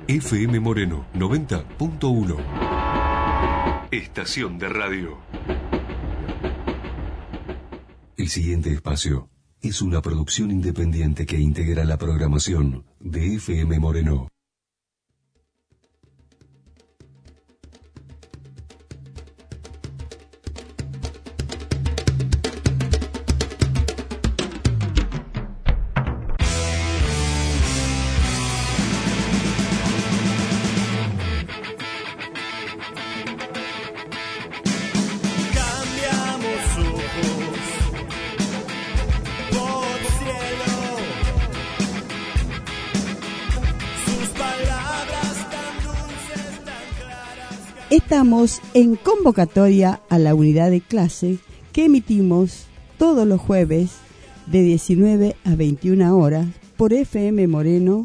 FM Moreno 90.1. Estación de radio. El siguiente espacio es una producción independiente que integra la programación de FM Moreno. Estamos en convocatoria a la unidad de clase que emitimos todos los jueves de 19 a 21 horas por FM Moreno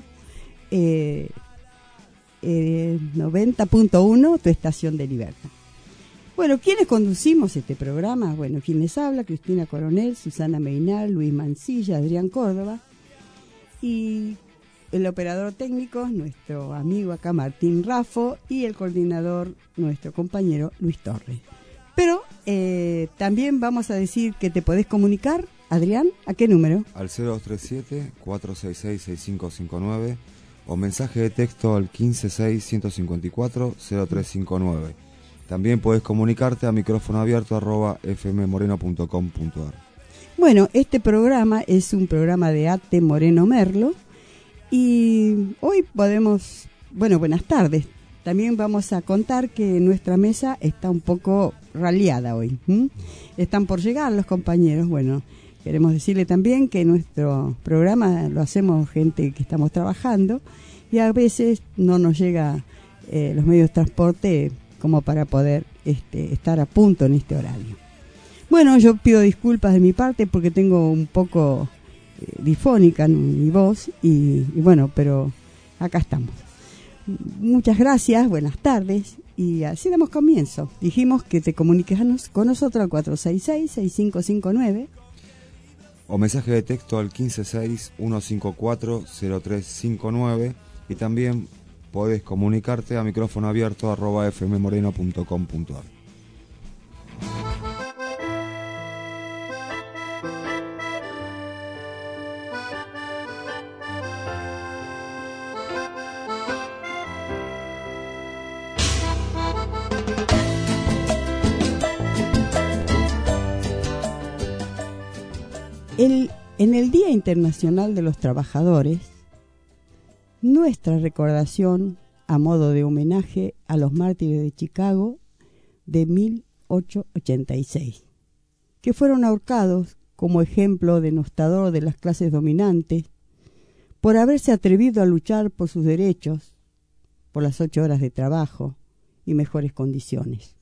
90.1, tu estación de libertad. Bueno, ¿quiénes conducimos este programa? Bueno, quien les habla, Cristina Coronel, Susana Meinal, Luis Mancilla, Adrián Córdoba, y el operador técnico, nuestro amigo acá Martín Raffo, y el coordinador, nuestro compañero Luis Torres. Pero también vamos a decir que te podés comunicar, Adrián, ¿a qué número? Al 0237-466-6559 o mensaje de texto al 156-154-0359. También podés comunicarte a micrófono abierto @fmmoreno.com.ar. Bueno, este programa es un programa de ATE Moreno Merlo. Y hoy podemos, bueno, buenas tardes. También vamos a contar que nuestra mesa está un poco raleada hoy. Están por llegar los compañeros. Bueno, queremos decirle también que nuestro programa lo hacemos gente que estamos trabajando y a veces no nos llega los medios de transporte como para poder estar a punto en este horario. Bueno, yo pido disculpas de mi parte porque tengo un poco difónica mi voz y bueno, pero acá estamos. Muchas gracias, buenas tardes y así damos comienzo. Dijimos que te comuniques con nosotros al 466-6559 o mensaje de texto al 156-154-0359 y también podés comunicarte a micrófono abierto @fmmoreno.com.ar. En el Día Internacional de los Trabajadores, nuestra recordación a modo de homenaje a los mártires de Chicago de 1886, que fueron ahorcados como ejemplo denostador de las clases dominantes por haberse atrevido a luchar por sus derechos, por las 8 horas de trabajo y mejores condiciones.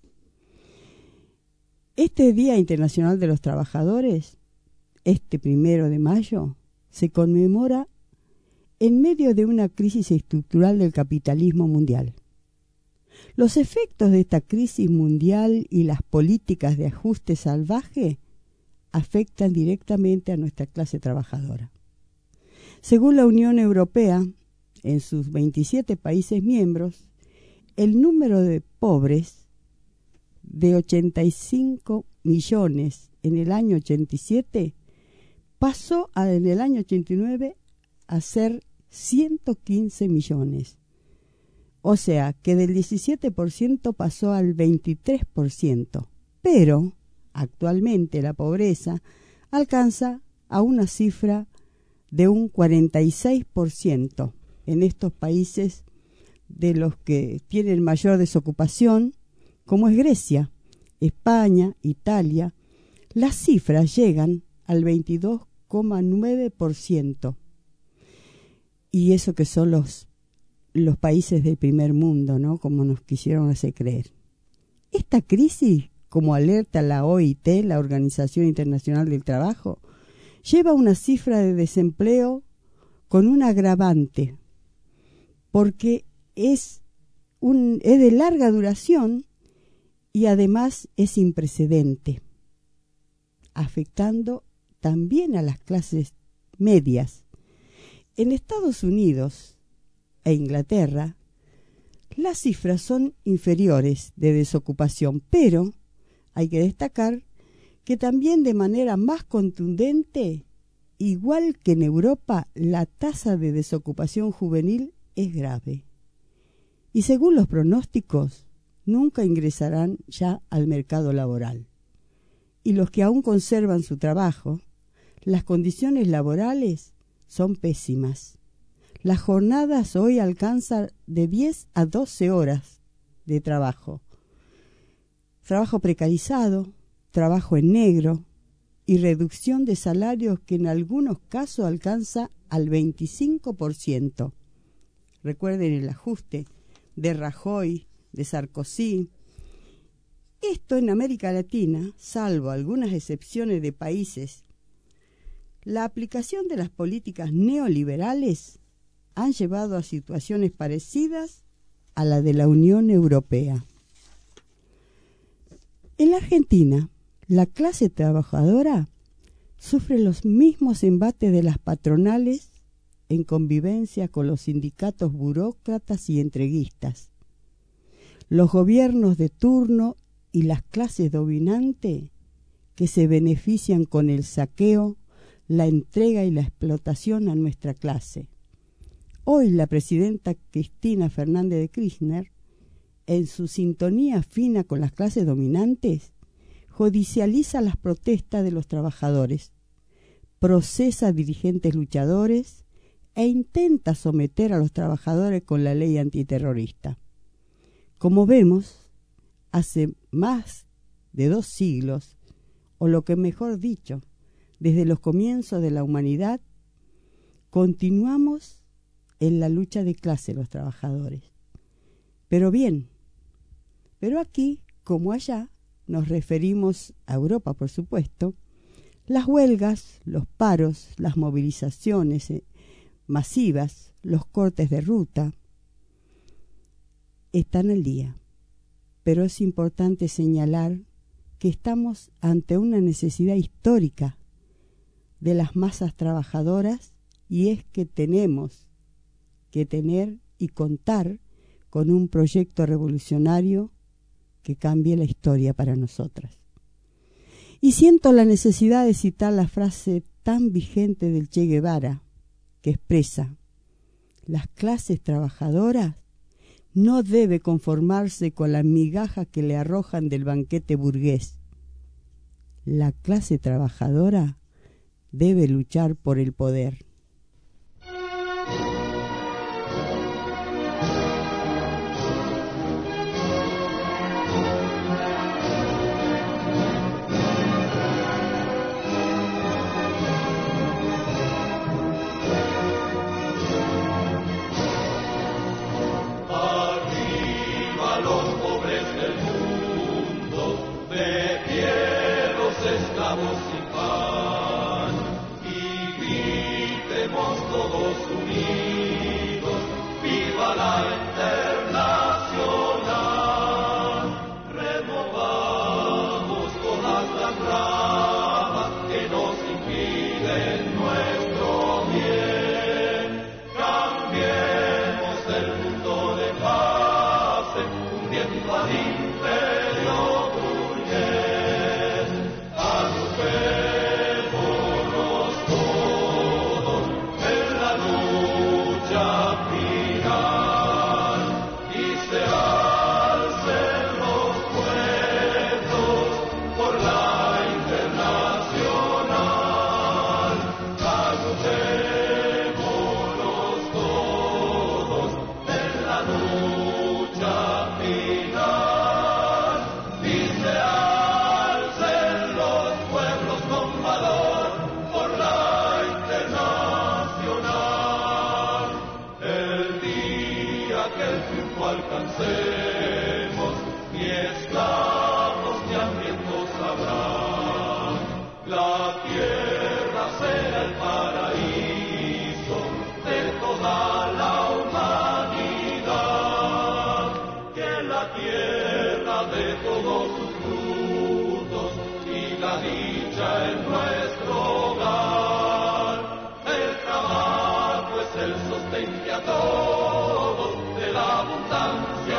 Este Día Internacional de los Trabajadores, este 1 de mayo, se conmemora en medio de una crisis estructural del capitalismo mundial. Los efectos de esta crisis mundial y las políticas de ajuste salvaje afectan directamente a nuestra clase trabajadora. Según la Unión Europea, en sus 27 países miembros, el número de pobres de 85 millones en el año 87 pasó en el año 89 a ser 115 millones. O sea, que del 17% pasó al 23%. Pero actualmente la pobreza alcanza a una cifra de un 46% en estos países de los que tienen mayor desocupación, como es Grecia, España, Italia. Las cifras llegan al 22,9%. Y eso que son los países del primer mundo, ¿no? Como nos quisieron hacer creer. Esta crisis, como alerta la OIT, la Organización Internacional del Trabajo, lleva una cifra de desempleo con un agravante, porque es de larga duración y además es sin precedente, afectando también a las clases medias. En Estados Unidos e Inglaterra, Las cifras son inferiores de desocupación, pero hay que destacar que también de manera más contundente, igual que en Europa, la tasa de desocupación juvenil es grave. Y según los pronósticos, nunca ingresarán ya al mercado laboral. Y los que aún conservan su trabajo, las condiciones laborales son pésimas. Las jornadas hoy alcanzan de 10 a 12 horas de trabajo. Trabajo precarizado, trabajo en negro y reducción de salarios que en algunos casos alcanza al 25%. Recuerden el ajuste de Rajoy, de Sarkozy. Esto en América Latina, salvo algunas excepciones de países, la aplicación de las políticas neoliberales han llevado a situaciones parecidas a la de la Unión Europea. En la Argentina, la clase trabajadora sufre los mismos embates de las patronales en convivencia con los sindicatos burócratas y entreguistas. Los gobiernos de turno y las clases dominantes que se benefician con el saqueo, la entrega y la explotación a nuestra clase. Hoy la presidenta Cristina Fernández de Kirchner, en su sintonía fina con las clases dominantes, judicializa las protestas de los trabajadores, procesa a dirigentes luchadores e intenta someter a los trabajadores con la ley antiterrorista. Como vemos, hace más de 2 siglos, o lo que mejor dicho, desde los comienzos de la humanidad, continuamos en la lucha de clase los trabajadores. Pero aquí, como allá, nos referimos a Europa, por supuesto, las huelgas, los paros, las movilizaciones masivas, los cortes de ruta, están al día. Pero es importante señalar que estamos ante una necesidad histórica de las masas trabajadoras, y es que tenemos que tener y contar con un proyecto revolucionario que cambie la historia para nosotras. Y siento la necesidad de citar la frase tan vigente del Che Guevara, que expresa: las clases trabajadoras no debe conformarse con la migaja que le arrojan del banquete burgués. La clase trabajadora debe luchar por el poder. Alcancemos, ni esclavos ni hambrientos habrá. La tierra será el paraíso de toda la humanidad. Que la tierra dé todos sus frutos y la dicha en nuestro hogar. El trabajo es el sostén que a todos de la abundancia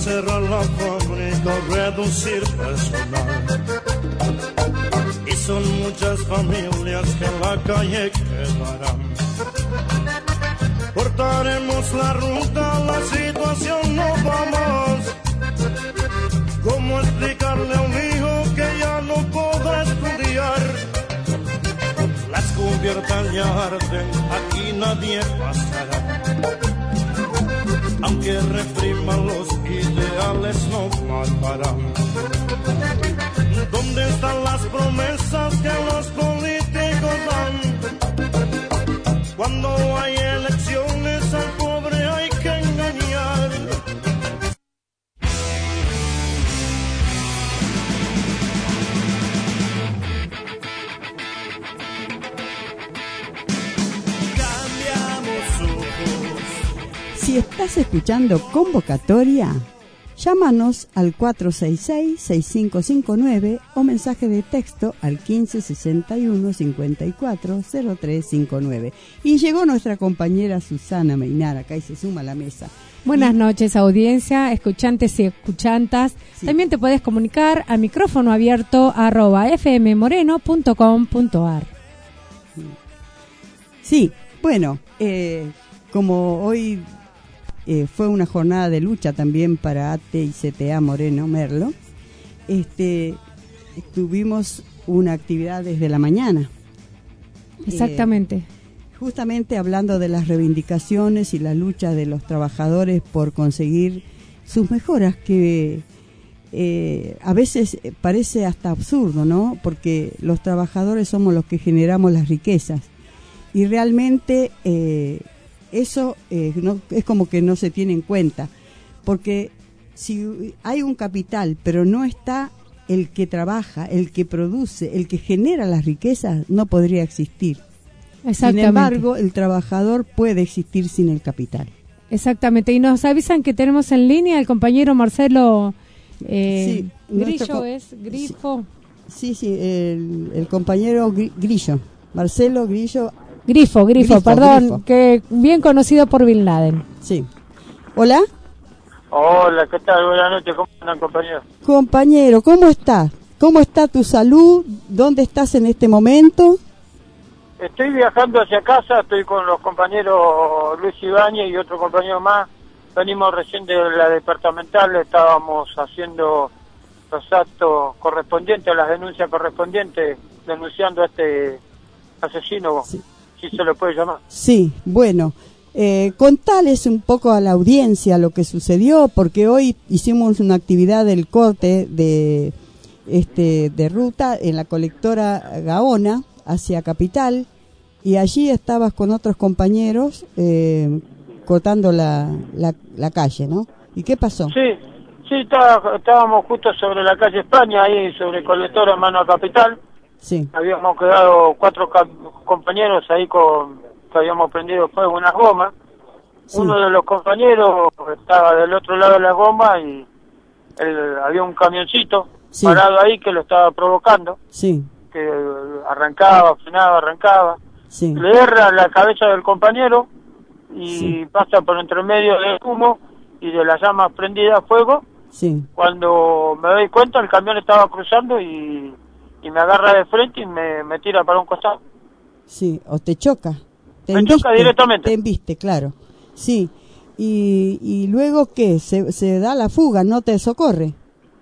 cerrar la fábrica, reducir personal. Y son muchas familias que en la calle quedarán. Cortaremos la ruta, la situación no va más. ¿Cómo explicarle a un hijo que ya no podrá estudiar? Las cubiertas ya arden, aquí nadie pasará. Aunque repriman los ideales no matarán. ¿Dónde están las promesas que los políticos dan? Cuando hay elecciones al pobre hay que engañar. Si estás escuchando Convocatoria, llámanos al 466-6559 o mensaje de texto al 1561-540359. Y llegó nuestra compañera Susana Meinar, acá y se suma a la mesa. Buenas noches, audiencia, escuchantes y escuchantas. Sí. También te puedes comunicar a micrófono abierto @fmmoreno.com.ar. Sí, bueno, como hoy fue una jornada de lucha también para ATE y CTA Moreno Merlo, tuvimos una actividad desde la mañana. Exactamente. Justamente hablando de las reivindicaciones y la lucha de los trabajadores por conseguir sus mejoras, que a veces parece hasta absurdo, ¿no? Porque los trabajadores somos los que generamos las riquezas y realmente eso no, es como que no se tiene en cuenta, porque si hay un capital pero no está el que trabaja, el que produce, el que genera las riquezas, no podría existir. Sin embargo, el trabajador puede existir sin el capital. Exactamente, y nos avisan que tenemos en línea el compañero Marcelo sí, Grillo, ¿es Grifo? Sí, el compañero Grillo, Marcelo Grillo. Grifo, perdón, que bien conocido por Bin Laden. Sí. ¿Hola? Hola, ¿qué tal? Buenas noches, ¿cómo andan, compañero? Compañero, ¿cómo estás? ¿Cómo está tu salud? ¿Dónde estás en este momento? Estoy viajando hacia casa, estoy con los compañeros Luis Ibáñez y otro compañero más. Venimos recién de la departamental, estábamos haciendo los actos correspondientes, las denuncias correspondientes, denunciando a este asesino, sí. Si se lo puede llamar. Sí, bueno, contales un poco a la audiencia lo que sucedió, porque hoy hicimos una actividad del corte de ruta en la colectora Gaona hacia Capital, y allí estabas con otros compañeros cortando la calle, ¿no? ¿Y qué pasó? Sí, estábamos justo sobre la calle España, ahí sobre colectora mano a Capital. Sí. Habíamos quedado 4 compañeros ahí que habíamos prendido fuego unas gomas. Sí. Uno de los compañeros estaba del otro lado de las gomas y había un camioncito parado ahí que lo estaba provocando. Sí. Que arrancaba, frenaba, arrancaba. Sí. Le erra la cabeza del compañero y pasa por entre medio del humo y de las llamas prendidas a fuego. Sí. Cuando me doy cuenta, el camión estaba cruzando y me agarra de frente y me tira para un costado. Sí, o te choca. Me choca directamente. Te embiste, claro. Sí. ¿Y luego qué? ¿Se da la fuga? ¿No te socorre?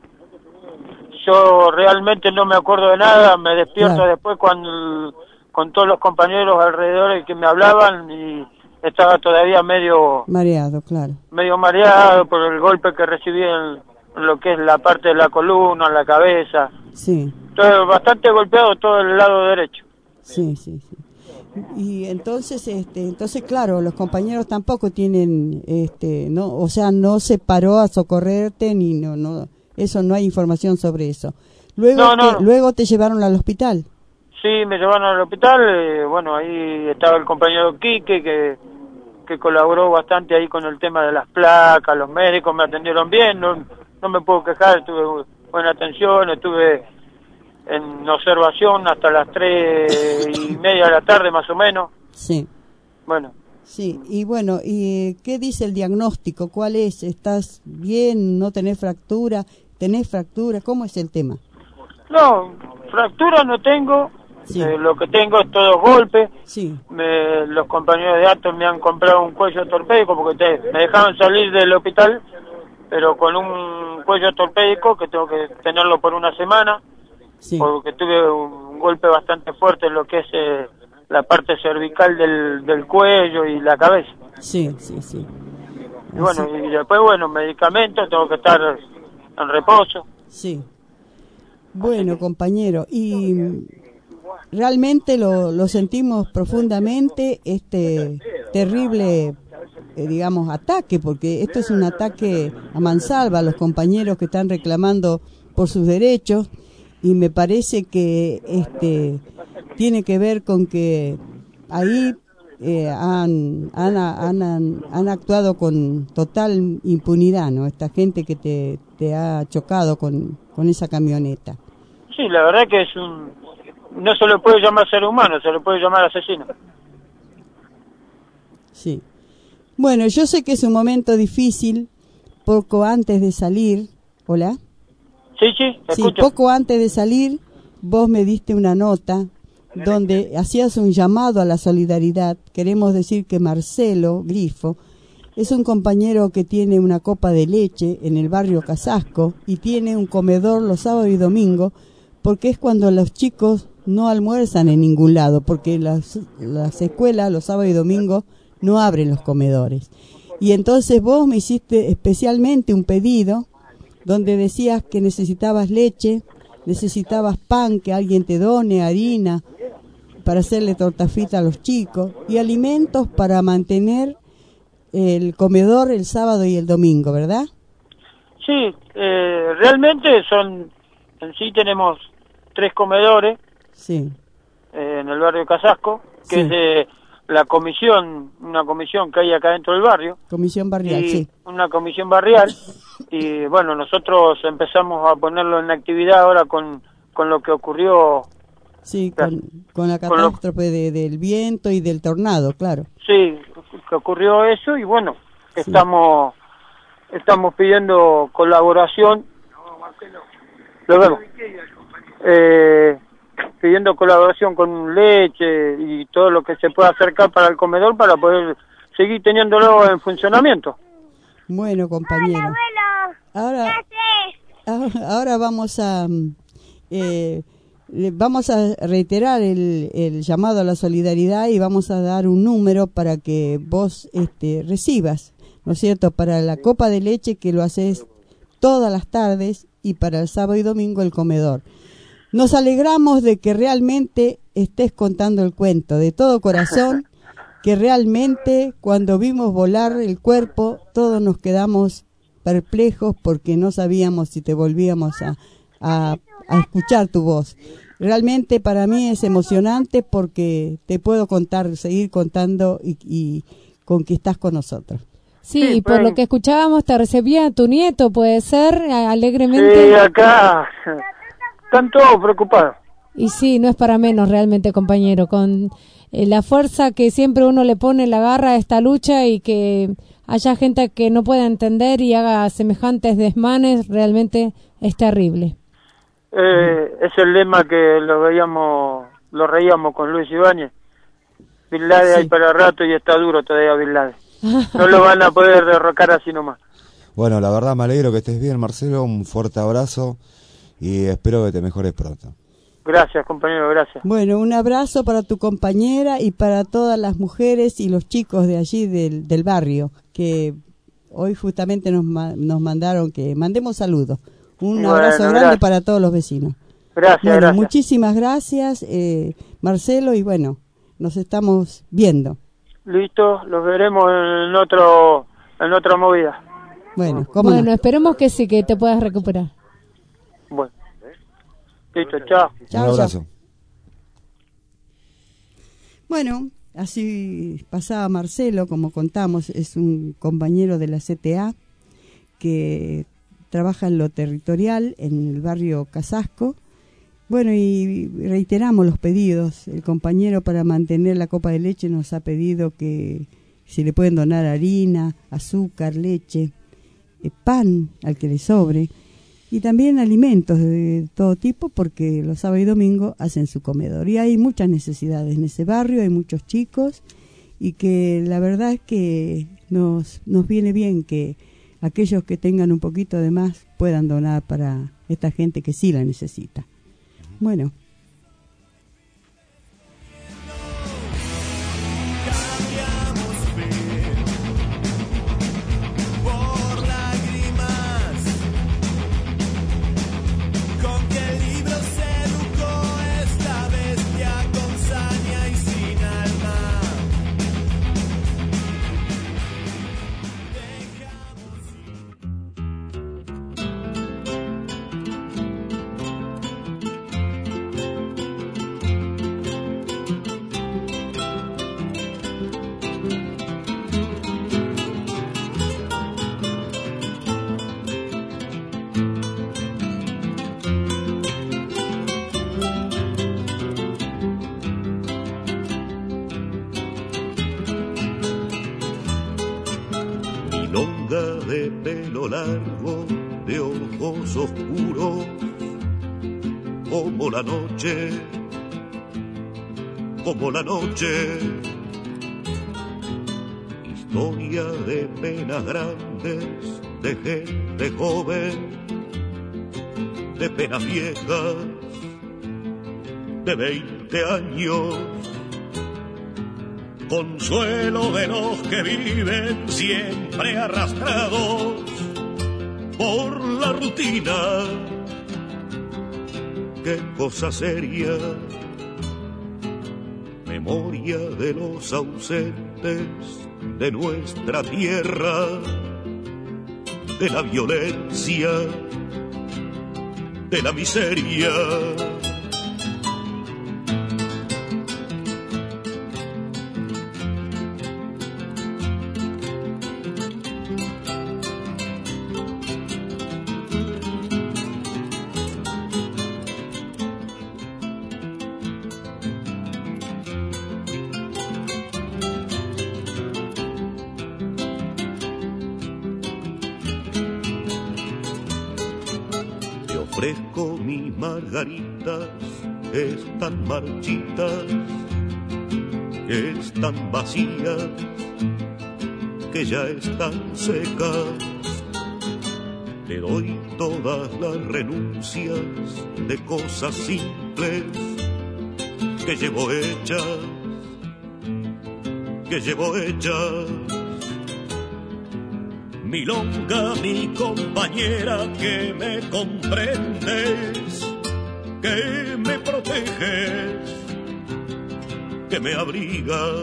Yo realmente no me acuerdo de nada. Me despierto después con todos los compañeros alrededor que me hablaban y estaba todavía medio... mareado, claro. Medio mareado por el golpe que recibí en lo que es la parte de la columna, en la cabeza. Sí. Estoy bastante golpeado todo el lado derecho. Sí. Y entonces, claro, los compañeros tampoco tienen, no, o sea, no se paró a socorrerte ni no, eso no hay información sobre eso. Luego te llevaron al hospital. Sí, me llevaron al hospital. Bueno, ahí estaba el compañero Quique que colaboró bastante ahí con el tema de las placas. Los médicos me atendieron bien, no me puedo quejar, tuve buena atención, estuve en observación hasta las 3:30 de la tarde más o menos. Sí. Bueno, Sí, y bueno, ¿y qué dice el diagnóstico? ¿Cuál es? ¿Estás bien? ¿No tenés fractura? ¿Tenés fractura? ¿Cómo es el tema? No, fractura no tengo. Sí. Lo que tengo es todos golpes. Sí, Los compañeros de Atos me han comprado un cuello ortopédico porque me dejaban salir del hospital, pero con un cuello ortopédico que tengo que tenerlo por una semana, sí. porque tuve un golpe bastante fuerte en lo que es la parte cervical del cuello y la cabeza. Sí, sí, sí. Y bueno, y después, bueno, medicamentos, tengo que estar en reposo. Sí. Bueno, compañero, y realmente lo sentimos profundamente, este terrible, digamos, ataque, porque esto es un ataque a mansalva a los compañeros que están reclamando por sus derechos, y me parece que tiene que ver con que ahí han actuado con total impunidad, ¿no? Esta gente que te ha chocado con esa camioneta. Sí, la verdad que no se lo puede llamar ser humano, se lo puede llamar asesino. Sí. Bueno, yo sé que es un momento difícil, poco antes de salir. ¿Hola? Sí, te Sí, escucho. poco antes de salir, vos me diste una nota donde hacías un llamado a la solidaridad. Queremos decir que Marcelo Grifo es un compañero que tiene una copa de leche en el barrio Casasco y tiene un comedor los sábados y domingos, porque es cuando los chicos no almuerzan en ningún lado, porque las escuelas los sábados y domingos no abren los comedores. Y entonces vos me hiciste especialmente un pedido donde decías que necesitabas leche, necesitabas pan, que alguien te done, harina, para hacerle torta frita a los chicos, y alimentos para mantener el comedor el sábado y el domingo, ¿verdad? Sí, realmente en sí tenemos 3 comedores. Sí. En el barrio Casasco, que Sí. es de una comisión que hay acá dentro del barrio. Comisión barrial, Y sí. una comisión barrial, y bueno, nosotros empezamos a ponerlo en actividad ahora con lo que ocurrió. Sí, con la catástrofe del viento y del tornado, claro. Sí, que ocurrió eso, y bueno, Sí. estamos pidiendo colaboración. Lo vemos. Pidiendo colaboración con leche y todo lo que se pueda acercar para el comedor para poder seguir teniéndolo en funcionamiento. Bueno, compañero. Ahora vamos a reiterar el llamado a la solidaridad y vamos a dar un número para que vos recibas, ¿no es cierto?, para la copa de leche, que lo haces todas las tardes, y para el sábado y domingo el comedor. Nos alegramos de que realmente estés contando el cuento de todo corazón, que realmente cuando vimos volar el cuerpo todos nos quedamos perplejos porque no sabíamos si te volvíamos a escuchar tu voz. Realmente para mí es emocionante porque te puedo seguir contando y con que estás con nosotros. Sí, por lo que escuchábamos te recibía tu nieto, puede ser, alegremente. Sí, acá están todos preocupados. Y sí, no es para menos realmente, compañero, con la fuerza que siempre uno le pone, la garra a esta lucha, y que haya gente que no pueda entender y haga semejantes desmanes, realmente es terrible. Es el lema que lo reíamos con Luis Ibáñez. Bin Laden Sí. hay para rato y está duro todavía Bin Laden. No lo van a poder derrocar así nomás. Bueno, la verdad me alegro que estés bien, Marcelo. Un fuerte abrazo y espero que te mejores pronto. Gracias, compañero, gracias. Bueno, un abrazo para tu compañera y para todas las mujeres y los chicos de allí del barrio, que hoy justamente nos mandaron que mandemos saludos. Un abrazo grande gracias. para todos los vecinos. Gracias, Bueno, gracias. muchísimas gracias, Marcelo, y bueno, nos estamos viendo. Listo, los veremos en otra movida. Bueno, ¿cómo Bueno, no? esperemos que sí, que te puedas recuperar. Bueno. Listo, chao. Chao, Un abrazo. chao. Bueno, así pasaba Marcelo, como contamos, es un compañero de la CTA que trabaja en lo territorial, en el barrio Casasco. Bueno, y reiteramos los pedidos. El compañero, para mantener la copa de leche, nos ha pedido que si le pueden donar harina, azúcar, leche, pan al que le sobre, y también alimentos de todo tipo, porque los sábados y domingos hacen su comedor. Y hay muchas necesidades en ese barrio, hay muchos chicos, y que la verdad es que nos viene bien que aquellos que tengan un poquito de más puedan donar para esta gente que sí la necesita. Bueno. De pelo largo, de ojos oscuros, como la noche, historia de penas grandes, de gente joven, de penas viejas, de 20 años, consuelo de los que viven siempre arrastrados por la rutina. Qué cosa seria, memoria de los ausentes de nuestra tierra, de la violencia, de la miseria. Ofrezco mis margaritas, están marchitas, están vacías, que ya están secas. Te doy todas las renuncias de cosas simples que llevo hechas. Milonga, mi compañera, que me comprendes, que me proteges, que me abrigas,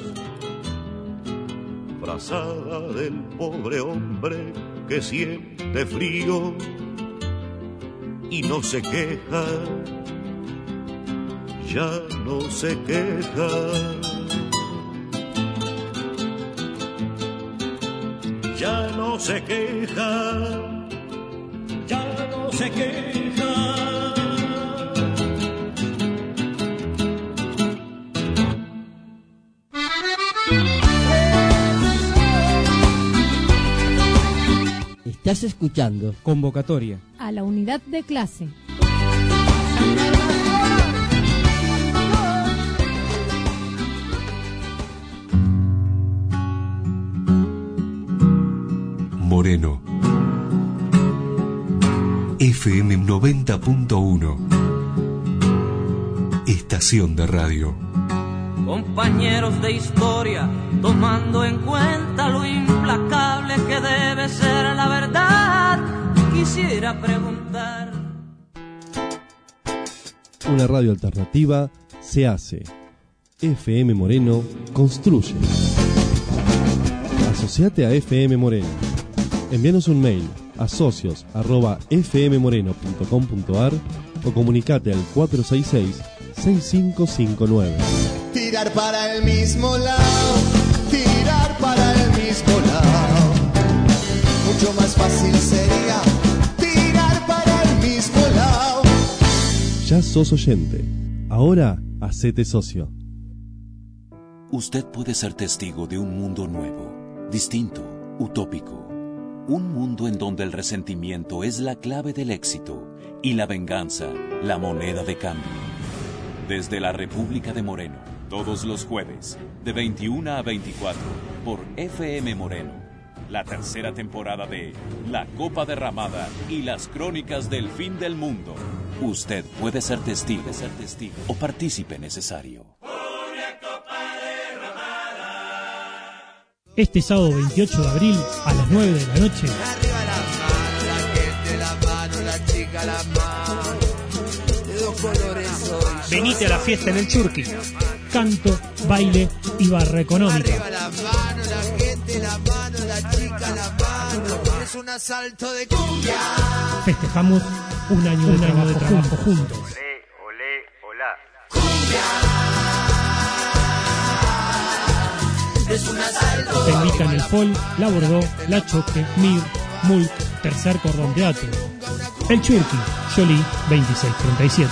frazada del pobre hombre que siente frío y no se queja, ya no se queja. Ya no se queja, ya no se queja. Estás escuchando Convocatoria a la unidad de clase. Moreno, FM 90.1, estación de radio. Compañeros de historia, tomando en cuenta lo implacable que debe ser la verdad, quisiera preguntar. Una radio alternativa se hace. FM Moreno construye. Asociate a FM Moreno. Envíanos un mail a socios@fmmoreno.com.ar o comunicate al 466-6559. Tirar para el mismo lado, tirar para el mismo lado. Mucho más fácil sería tirar para el mismo lado. Ya sos oyente. Ahora hacete socio. usted puede ser testigo de un mundo nuevo, distinto, utópico. Un mundo en donde el resentimiento es la clave del éxito y la venganza la moneda de cambio. Desde la República de Moreno, todos los jueves, de 21 a 24, por FM Moreno. La tercera temporada de La Copa Derramada y las Crónicas del Fin del Mundo. Usted puede ser testigo o partícipe necesario. Este sábado 28 de abril a las 9 de la noche. Arriba la mano, la gente, la mano, la chica, la mano. De dos colores soy. Venite a la fiesta en el Churqui. Canto, baile y barra económica. Arriba la mano, la gente, la mano, la chica, la mano. Es un asalto de cumbia. Festejamos un año de trabajo juntos. Olé, hola. Es un asalto. Te invitan el Pol, la Bordeaux, la Choque, Mir, Mulk, Tercer Cordón Teatro. El Churqui, Jolie 2637.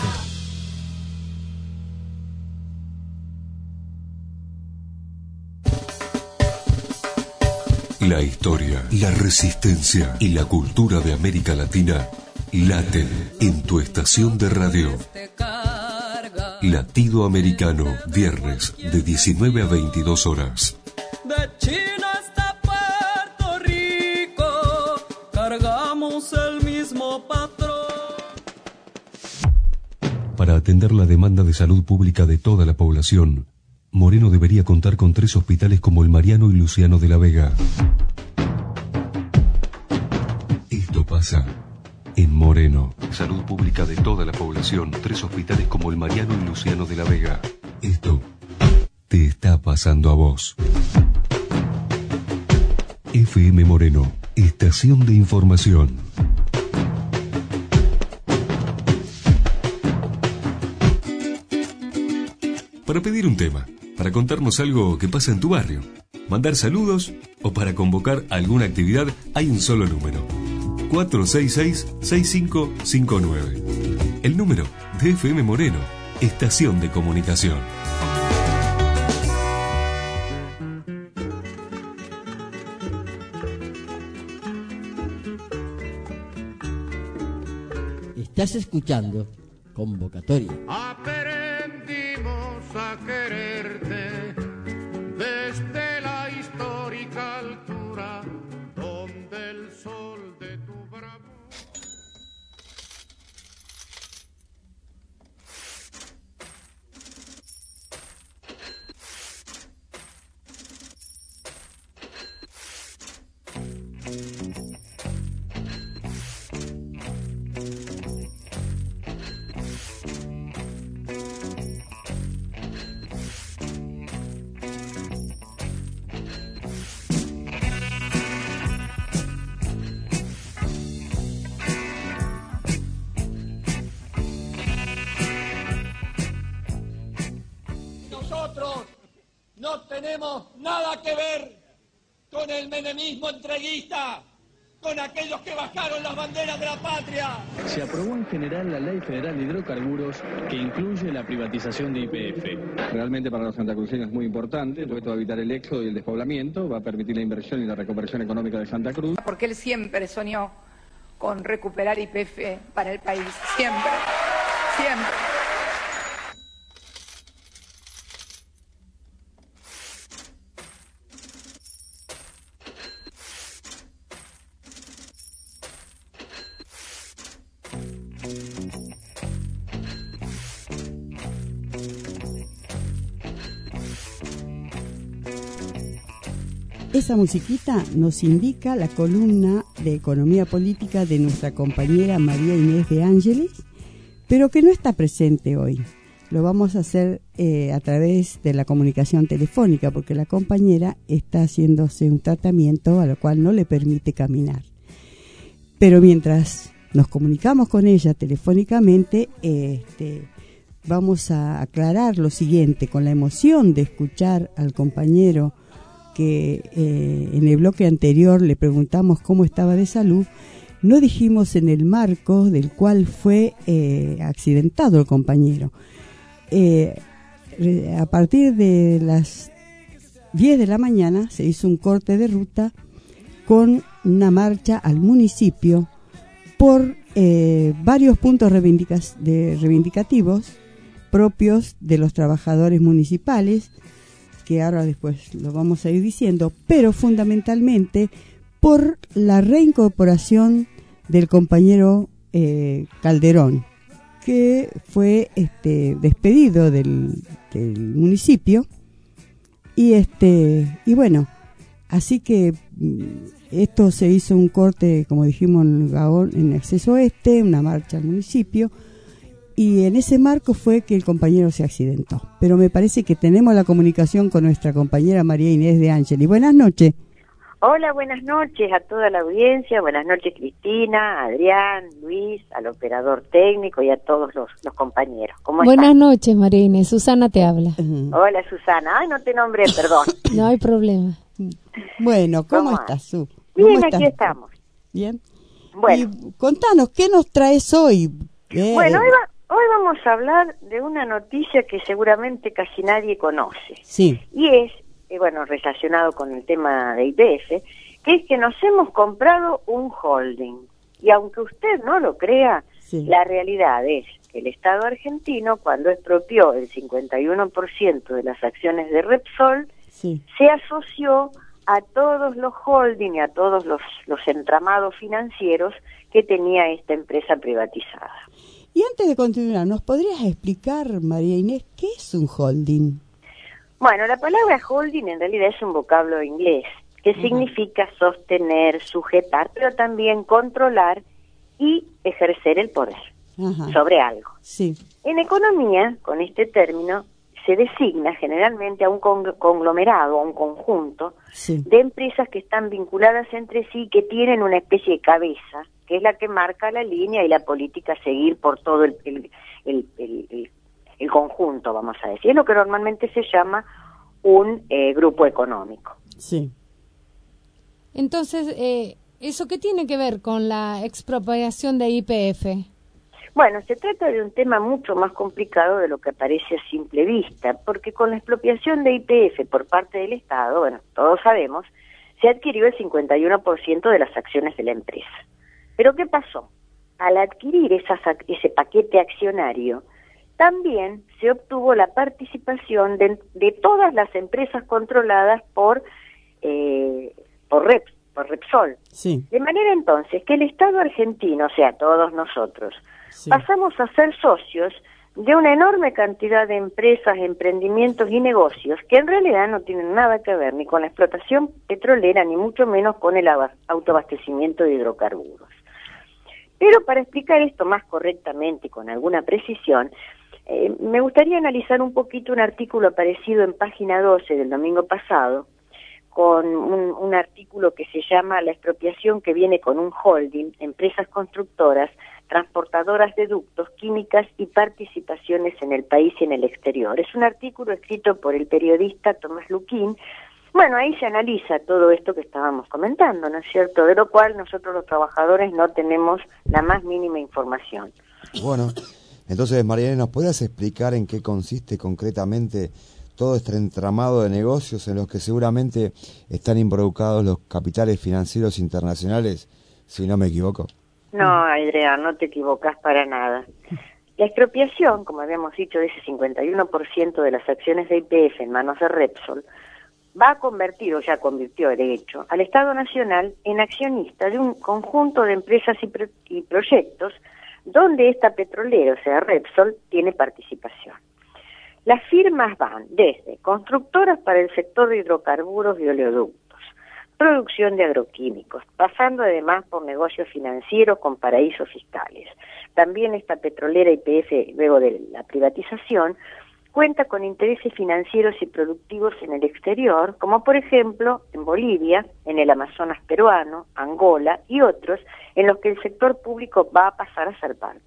La historia, la resistencia y la cultura de América Latina laten en tu estación de radio. Latido Americano, viernes de 19 a 22 horas. De China hasta Puerto Rico, cargamos el mismo patrón. Para atender la demanda de salud pública de toda la población, Moreno debería contar con 3 hospitales como el Mariano y Luciano de la Vega. Esto pasa en Moreno. Salud pública de toda la población, 3 hospitales como el Mariano y Luciano de la Vega. Esto te está pasando a vos. FM Moreno, estación de información. Para pedir un tema, para contarnos algo que pasa en tu barrio, mandar saludos o para convocar alguna actividad, hay un solo número: 466-6559. El número de FM Moreno, estación de comunicación. Estás escuchando Convocatoria. Aprendimos a quererte desde la histórica altura donde el sol de tu bravura. No tenemos nada que ver con el menemismo entreguista, con aquellos que bajaron las banderas de la patria. Se aprobó en general la Ley Federal de Hidrocarburos que incluye la privatización de YPF. Realmente para los santacruceños es muy importante, porque esto va a evitar el éxodo y el despoblamiento, va a permitir la inversión y la recuperación económica de Santa Cruz. Porque él siempre soñó con recuperar YPF para el país, siempre, siempre. Esa musiquita nos indica la columna de Economía Política de nuestra compañera María Inés de Ángeles, pero que no está presente hoy. Lo vamos a hacer a través de la comunicación telefónica, porque la compañera está haciéndose un tratamiento a lo cual no le permite caminar. Pero mientras nos comunicamos con ella telefónicamente, vamos a aclarar lo siguiente, con la emoción de escuchar al compañero que en el bloque anterior le preguntamos cómo estaba de salud. No dijimos en el marco del cual fue accidentado el compañero. A partir de las 10 de la mañana se hizo un corte de ruta con una marcha al municipio por varios puntos reivindicativos propios de los trabajadores municipales, que ahora después lo vamos a ir diciendo, pero fundamentalmente por la reincorporación del compañero Calderón, que fue despedido del municipio, y bueno, así que esto se hizo un corte, como dijimos, en acceso oeste, una marcha al municipio, y en ese marco fue que el compañero se accidentó. Pero me parece que tenemos la comunicación con nuestra compañera María Inés de Angeli. Buenas noches. Hola, buenas noches a toda la audiencia, buenas noches Cristina, Adrián, Luis, al operador técnico y a todos los compañeros. ¿Cómo Buenas están? noches, María Inés. Susana te habla. Hola, Susana. Ay, no te nombré, perdón. No hay problema. Bueno, ¿cómo estás, Su? Bien, aquí estamos. Bien. Bueno. Y contanos, ¿qué nos traes hoy? Bueno, hoy vamos a hablar de una noticia que seguramente casi nadie conoce. Sí. Y es, bueno, relacionado con el tema de YPF, que es que nos hemos comprado un holding. Y aunque usted no lo crea, sí, la realidad es que el Estado argentino, cuando expropió el 51% de las acciones de Repsol, sí, se asoció a todos los holding y a todos los entramados financieros que tenía esta empresa privatizada. Y antes de continuar, ¿nos podrías explicar, María Inés, qué es un holding? Bueno, la palabra holding en realidad es un vocablo inglés que significa sostener, sujetar, pero también controlar y ejercer el poder sobre algo. Sí. En economía, con este término, se designa generalmente a un conglomerado, a un conjunto de empresas que están vinculadas entre sí, que tienen una especie de cabeza, que es la que marca la línea y la política a seguir por todo el conjunto, vamos a decir. Es lo que normalmente se llama un grupo económico. Sí. Entonces, ¿eso qué tiene que ver con la expropiación de YPF? Bueno, se trata de un tema mucho más complicado de lo que parece a simple vista, porque con la expropiación de YPF por parte del Estado, bueno, todos sabemos, se adquirió el 51% de las acciones de la empresa. Pero ¿qué pasó? Al adquirir ese paquete accionario, también se obtuvo la participación de todas las empresas controladas por Repsol. Sí. De manera entonces que el Estado argentino, o sea, todos nosotros, pasamos a ser socios de una enorme cantidad de empresas, emprendimientos y negocios que en realidad no tienen nada que ver ni con la explotación petrolera, ni mucho menos con el autoabastecimiento de hidrocarburos. Pero para explicar esto más correctamente y con alguna precisión, me gustaría analizar un poquito un artículo aparecido en página 12 del domingo pasado, con un artículo que se llama La expropiación que viene con un holding, empresas constructoras, transportadoras de ductos, químicas y participaciones en el país y en el exterior. Es un artículo escrito por el periodista Tomás Luquín. Bueno, ahí se analiza todo esto que estábamos comentando, ¿no es cierto? De lo cual nosotros los trabajadores no tenemos la más mínima información. Bueno, entonces, María, ¿nos podrías explicar en qué consiste concretamente todo este entramado de negocios en los que seguramente están involucrados los capitales financieros internacionales, si no me equivoco? No, Adrián, no te equivocas para nada. La expropiación, como habíamos dicho, de ese 51% de las acciones de YPF en manos de Repsol, va a convertir, o ya convirtió de hecho, al Estado Nacional en accionista de un conjunto de empresas y proyectos donde esta petrolera, o sea Repsol, tiene participación. Las firmas van desde constructoras para el sector de hidrocarburos y oleoductos, producción de agroquímicos, pasando además por negocios financieros con paraísos fiscales. También esta petrolera YPF, luego de la privatización, cuenta con intereses financieros y productivos en el exterior, como por ejemplo en Bolivia, en el Amazonas peruano, Angola y otros, en los que el sector público va a pasar a ser parte.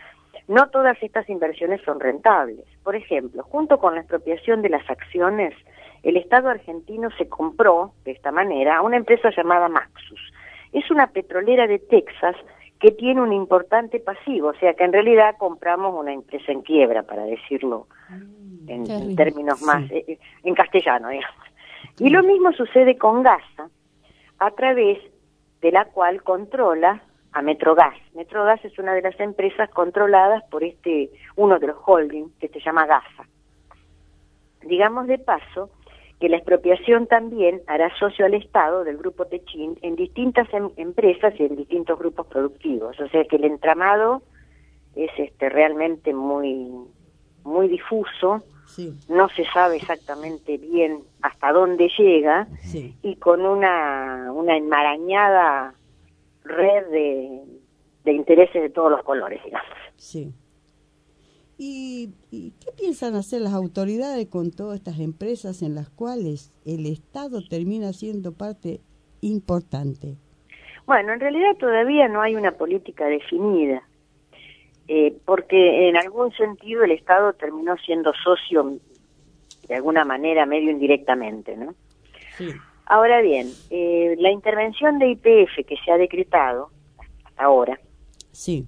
No todas estas inversiones son rentables. Por ejemplo, junto con la expropiación de las acciones, el Estado argentino se compró, de esta manera, a una empresa llamada Maxus. Es una petrolera de Texas que tiene un importante pasivo, o sea que en realidad compramos una empresa en quiebra, para decirlo en términos más, en castellano, digamos. Y lo mismo sucede con Gasa, a través de la cual controla a Metrogas. Metrogas es una de las empresas controladas por uno de los holdings que se llama Gasa. Digamos de paso que la expropiación también hará socio al Estado del Grupo Techin en distintas empresas y en distintos grupos productivos. O sea que el entramado es realmente muy, muy difuso. Sí. No se sabe exactamente bien hasta dónde llega, Sí. y con una enmarañada red de intereses de todos los colores, digamos. Sí. ¿Y qué piensan hacer las autoridades con todas estas empresas en las cuales el Estado termina siendo parte importante? Bueno, en realidad todavía no hay una política definida, porque en algún sentido el Estado terminó siendo socio de alguna manera, medio indirectamente, ¿no? Sí. Ahora bien, la intervención de YPF que se ha decretado hasta ahora, sí,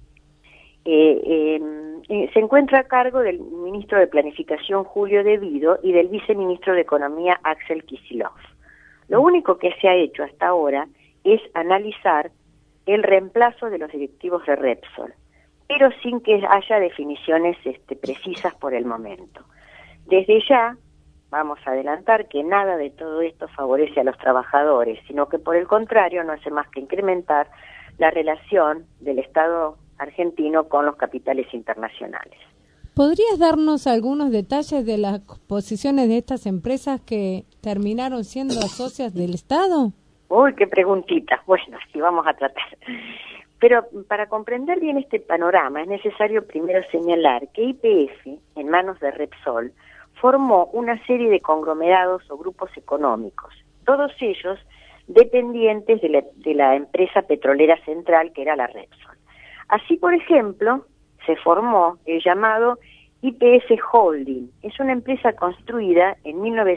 se encuentra a cargo del ministro de Planificación Julio De Vido y del viceministro de Economía Axel Kicillof. Lo único que se ha hecho hasta ahora es analizar el reemplazo de los directivos de Repsol, pero sin que haya definiciones precisas por el momento. Desde ya vamos a adelantar que nada de todo esto favorece a los trabajadores, sino que por el contrario no hace más que incrementar la relación del Estado argentino con los capitales internacionales. ¿Podrías darnos algunos detalles de las posiciones de estas empresas que terminaron siendo socias del Estado? Uy, qué preguntita. Bueno, sí, vamos a tratar. Pero para comprender bien este panorama es necesario primero señalar que YPF, en manos de Repsol, formó una serie de conglomerados o grupos económicos, todos ellos dependientes de la empresa petrolera central que era la Repsol. Así, por ejemplo, se formó el llamado YPF Holding. Es una empresa construida en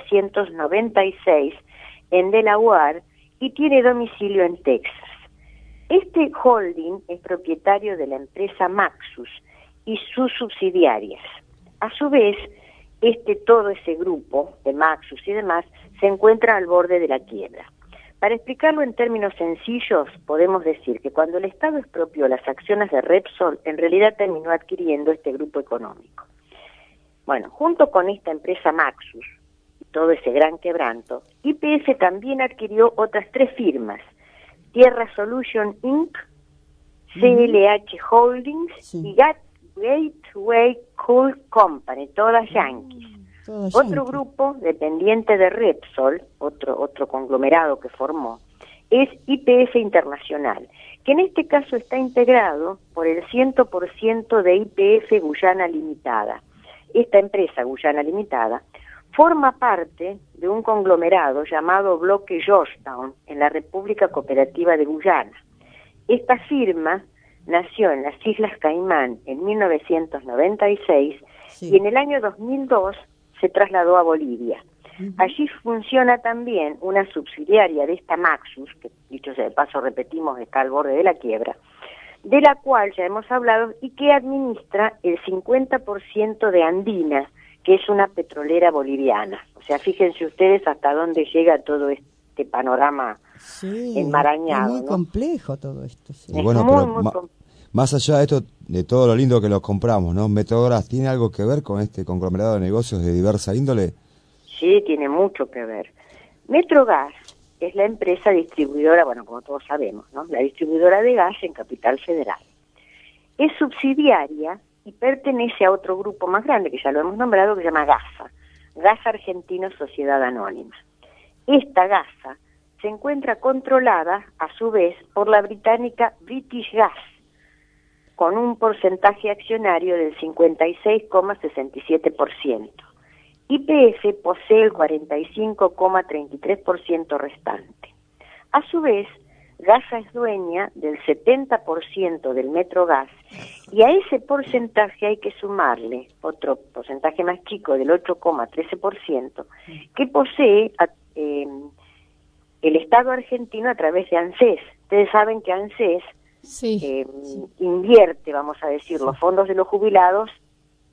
1996 en Delaware y tiene domicilio en Texas. Este holding es propietario de la empresa Maxus y sus subsidiarias. A su vez, todo ese grupo de Maxus y demás se encuentra al borde de la quiebra. Para explicarlo en términos sencillos, podemos decir que cuando el Estado expropió las acciones de Repsol, en realidad terminó adquiriendo este grupo económico. Bueno, junto con esta empresa Maxus y todo ese gran quebranto, YPF también adquirió otras 3 firmas: Tierra Solution Inc., CLH Holdings y Gateway Coal Company, todas yanquis. Otro grupo dependiente de Repsol, otro conglomerado que formó, es YPF Internacional, que en este caso está integrado por el 100% de YPF Guyana Limitada. Esta empresa, Guyana Limitada, forma parte de un conglomerado llamado Bloque Georgetown en la República Cooperativa de Guyana. Esta firma nació en las Islas Caimán en 1996 y en el año 2002 se trasladó a Bolivia. Allí funciona también una subsidiaria de esta Maxus, que dicho sea de paso repetimos está al borde de la quiebra, de la cual ya hemos hablado y que administra el 50% de Andina, que es una petrolera boliviana. O sea, fíjense ustedes hasta dónde llega todo este panorama enmarañado. Es muy complejo todo esto. Sí. Y bueno, pero más allá de esto, de todo lo lindo que los compramos, ¿no? Metrogas, ¿tiene algo que ver con este conglomerado de negocios de diversa índole? Sí, tiene mucho que ver. Metrogas es la empresa distribuidora, bueno, como todos sabemos, ¿no? La distribuidora de gas en Capital Federal. Es subsidiaria y pertenece a otro grupo más grande, que ya lo hemos nombrado, que se llama Gasa, Gas Argentino Sociedad Anónima. Esta Gasa se encuentra controlada, a su vez, por la británica British Gas, con un porcentaje accionario del 56,67%. YPF posee el 45,33% restante. A su vez, Gasa es dueña del 70% del Metrogas y a ese porcentaje hay que sumarle otro porcentaje más chico del 8,13% que posee el Estado argentino a través de ANSES. Ustedes saben que ANSES invierte, vamos a decir, los fondos de los jubilados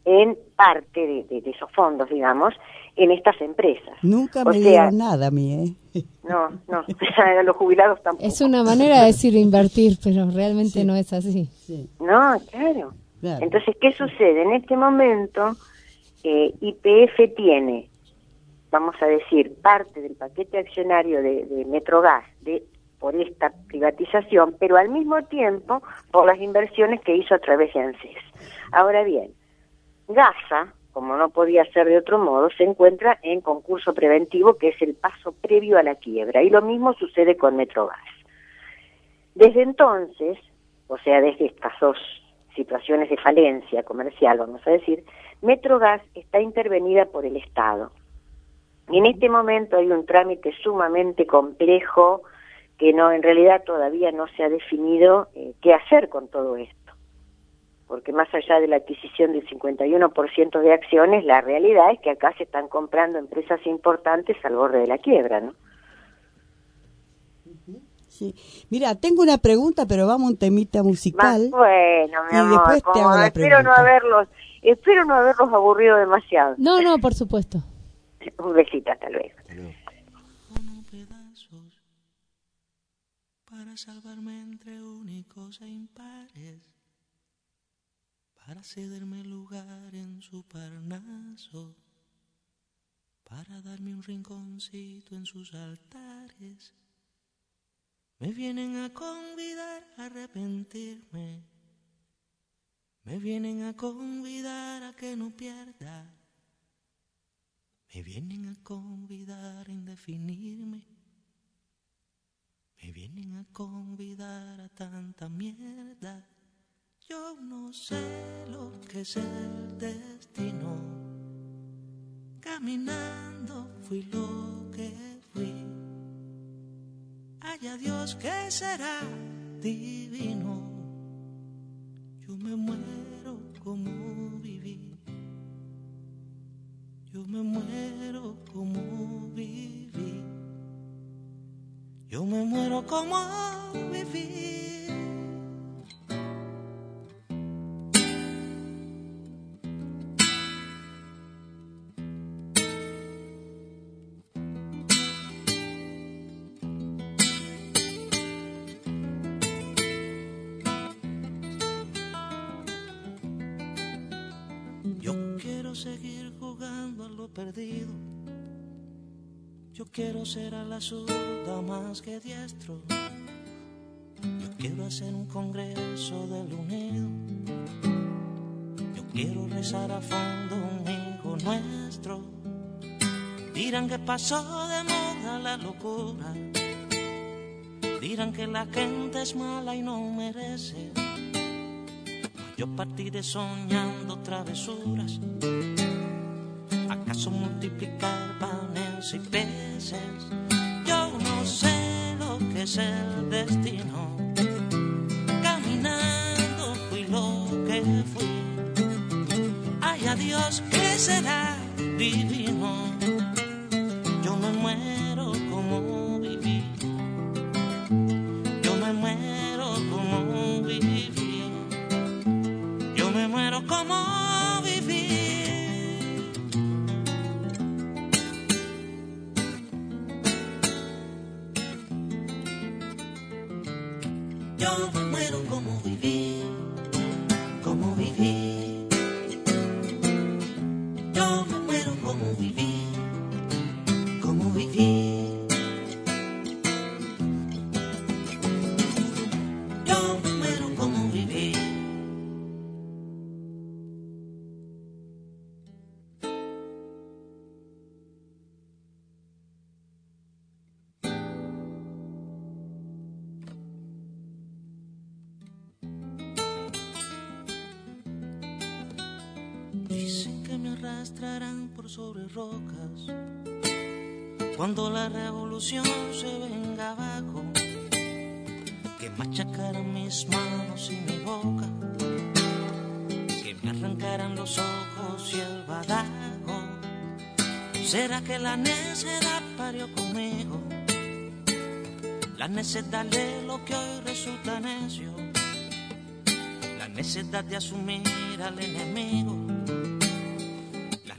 en parte de esos fondos, digamos, en estas empresas. Nunca me dieron nada a mí, No, a los jubilados tampoco. Es una manera de decir invertir, pero realmente no es así. Sí. No, claro. Entonces, ¿qué sucede? En este momento, YPF tiene, vamos a decir, parte del paquete accionario de Metrogas por esta privatización, pero al mismo tiempo por las inversiones que hizo a través de ANSES. Ahora bien, Gasa, como no podía ser de otro modo, se encuentra en concurso preventivo, que es el paso previo a la quiebra, y lo mismo sucede con Metrogas. Desde entonces, o sea, desde estas dos situaciones de falencia comercial, vamos a decir, Metrogas está intervenida por el Estado. Y en este momento hay un trámite sumamente complejo que en realidad todavía no se ha definido qué hacer con todo esto. Porque más allá de la adquisición del 51% de acciones, la realidad es que acá se están comprando empresas importantes al borde de la quiebra, ¿no? Sí. Mira, tengo una pregunta, pero vamos a un temita musical. Bueno, mi amor, después te hago la espero no haberlos aburrido demasiado. No, por supuesto. Un besito, hasta luego. Para salvarme entre únicos e impares, para cederme lugar en su Parnaso, para darme un rinconcito en sus altares. Me vienen a convidar a arrepentirme, me vienen a convidar a que no pierda, me vienen a convidar a indefinirme, me vienen a convidar a tanta mierda. Yo no sé lo que es el destino, caminando fui lo que fui. Haya Dios que será divino, yo me muero como viví, yo me muero como viví, yo me muero como viví. Seguir jugando a lo perdido. Yo quiero ser a la zurda más que diestro. Yo quiero hacer un congreso del unido. Yo quiero rezar a fondo un hijo nuestro. Dirán que pasó de moda la locura. Dirán que la gente es mala y no merece. Yo partiré soñando travesuras. ¿Acaso multiplicar panes y peces? Yo no sé lo que es el destino. Caminando fui lo que fui. Ay, a Dios que será divino. Yo me muero como viví. Yo me muero como viví. Yo me muero como viví. Yo me muero como viví, como viví. Yo me muero como viví, como viví. Yo me muero como viví. Dicen que me arrastrarán por sobre rocas cuando la revolución se venga abajo, que machacarán mis manos y mi boca, que me arrancarán los ojos y el badajo. ¿Será que la necedad parió conmigo? La necedad de lo que hoy resulta necio, la necedad de asumir al enemigo.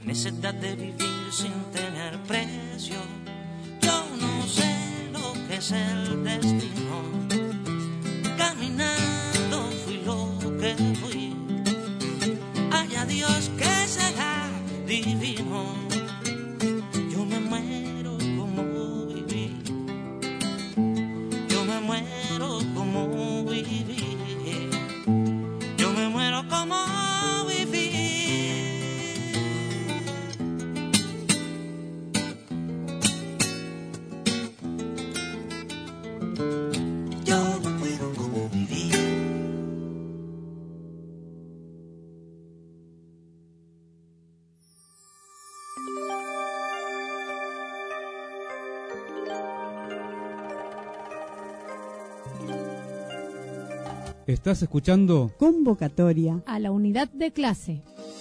necesidad de vivir sin tener precio. Yo no sé lo que es el destino, caminando fui lo que fui. Haya Dios que será divino. Yo me muero como viví, yo me muero como viví, yo me muero como viví. Yo me muero como viví. Estás escuchando Convocatoria a la unidad de clase.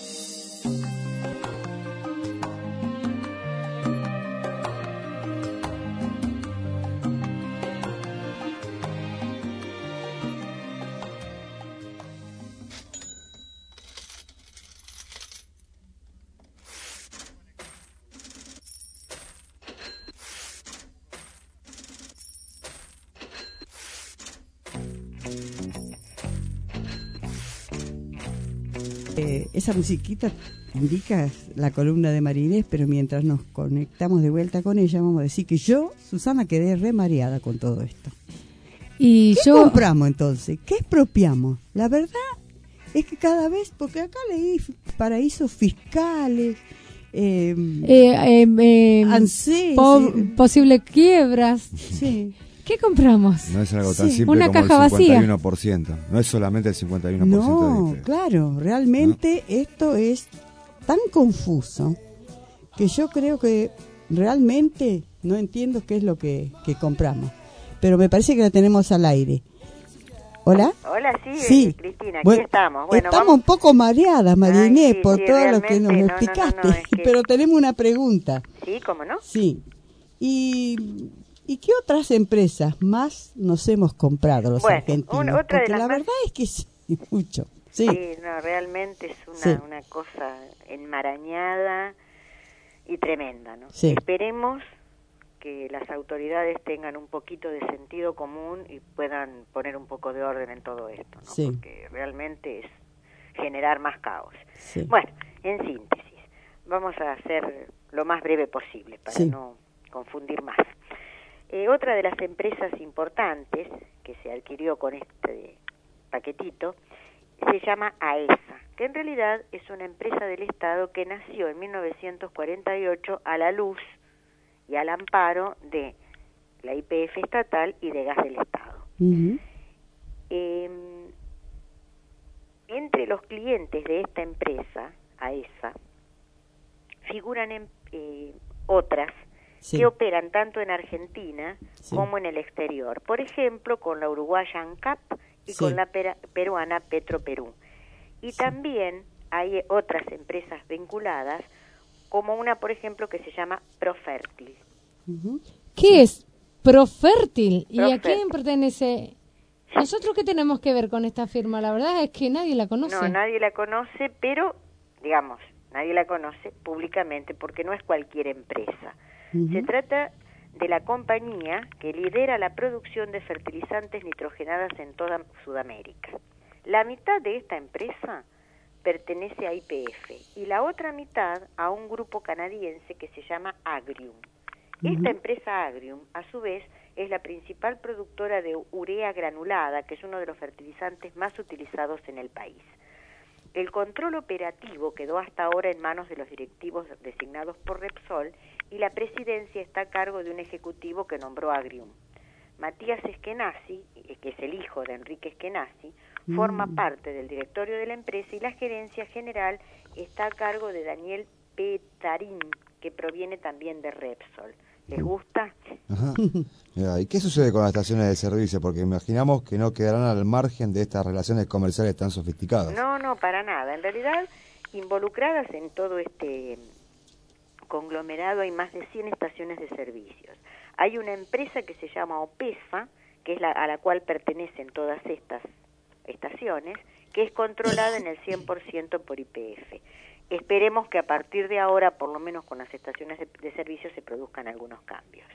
Esa musiquita indica la columna de María Inés, pero mientras nos conectamos de vuelta con ella, vamos a decir que yo, Susana, quedé re mareada con todo esto. Y ¿Qué compramos entonces? ¿Qué expropiamos? La verdad es que cada vez, porque acá leí paraísos fiscales, posibles quiebras. Sí. ¿Qué compramos? No es algo tan simple una como caja el 51%. vacía. No es solamente el 51%. No, claro, realmente esto es tan confuso que yo creo que realmente no entiendo qué es lo que compramos. Pero me parece que la tenemos al aire. ¿Hola? Hola, sí. Cristina, aquí bueno, estamos. Bueno, estamos un poco mareadas, María Inés, sí, por sí, todo lo que nos realmente, explicaste, es que... pero tenemos una pregunta. Sí, ¿cómo no? Sí. ¿Y qué otras empresas más nos hemos comprado los argentinos? Otra de Porque las la más... verdad es que sí, mucho. Sí, no, realmente es una cosa enmarañada y tremenda, ¿no? Sí. Esperemos que las autoridades tengan un poquito de sentido común y puedan poner un poco de orden en todo esto, ¿no? Sí. Porque realmente es generar más caos. Sí. Bueno, en síntesis, vamos a hacer lo más breve posible para no confundir más. Otra de las empresas importantes que se adquirió con este paquetito se llama AESA, que en realidad es una empresa del Estado que nació en 1948 a la luz y al amparo de la YPF estatal y de Gas del Estado. Uh-huh. Entre los clientes de esta empresa, AESA, figuran otras que operan tanto en Argentina como en el exterior. Por ejemplo, con la uruguaya ANCAP y con la peruana Petroperú. Y también hay otras empresas vinculadas, como una, por ejemplo, que se llama Profértil. ¿Qué es Profértil? ¿Y a quién pertenece? ¿Nosotros qué tenemos que ver con esta firma? La verdad es que nadie la conoce. No, nadie la conoce, pero, digamos, nadie la conoce públicamente porque no es cualquier empresa. Se trata de la compañía que lidera la producción de fertilizantes nitrogenadas en toda Sudamérica. La mitad de esta empresa pertenece a YPF y la otra mitad a un grupo canadiense que se llama Agrium. Esta empresa Agrium, a su vez, es la principal productora de urea granulada, que es uno de los fertilizantes más utilizados en el país. El control operativo quedó hasta ahora en manos de los directivos designados por Repsol y la presidencia está a cargo de un ejecutivo que nombró Agrium. Matías Eskenazi, que es el hijo de Enrique Eskenazi, forma parte del directorio de la empresa y la gerencia general está a cargo de Daniel Petarín, que proviene también de Repsol. ¿Les gusta? Ajá. ¿Y qué sucede con las estaciones de servicio? Porque imaginamos que no quedarán al margen de estas relaciones comerciales tan sofisticadas. No, para nada. En realidad, involucradas en todo este conglomerado hay más de 100 estaciones de servicios. Hay una empresa que se llama OPESA, que es a la cual pertenecen todas estas estaciones, que es controlada en el 100% por YPF. Esperemos que a partir de ahora, por lo menos con las estaciones de servicio, se produzcan algunos cambios.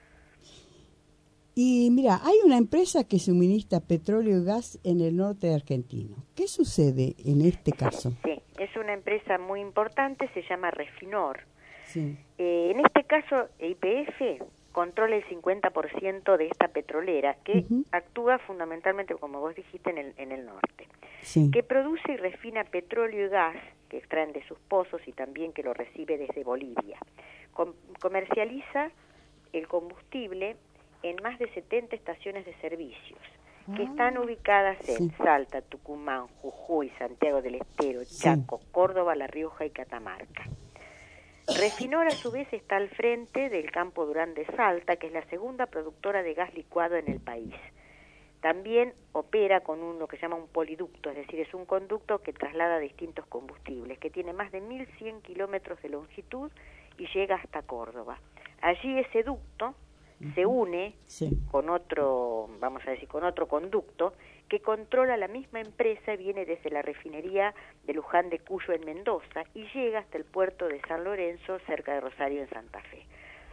Y mira, hay una empresa que suministra petróleo y gas en el norte de Argentina. ¿Qué sucede en este caso? Sí, es una empresa muy importante, se llama Refinor. Sí. En este caso, YPF controla el 50% de esta petrolera que actúa fundamentalmente, como vos dijiste, en el norte. Sí. Que produce y refina petróleo y gas que extraen de sus pozos y también que lo recibe desde Bolivia. Comercializa el combustible en más de 70 estaciones de servicios que están ubicadas en Salta, Tucumán, Jujuy, Santiago del Estero, Chaco, Córdoba, La Rioja y Catamarca. Refinor, a su vez, está al frente del Campo Durán de Salta, que es la segunda productora de gas licuado en el país. También opera con lo que llama un poliducto, es decir, es un conducto que traslada distintos combustibles, que tiene más de 1.100 kilómetros de longitud y llega hasta Córdoba. Allí ese ducto se une con otro, vamos a decir, con otro conducto que controla la misma empresa, viene desde la refinería de Luján de Cuyo en Mendoza y llega hasta el puerto de San Lorenzo, cerca de Rosario, en Santa Fe.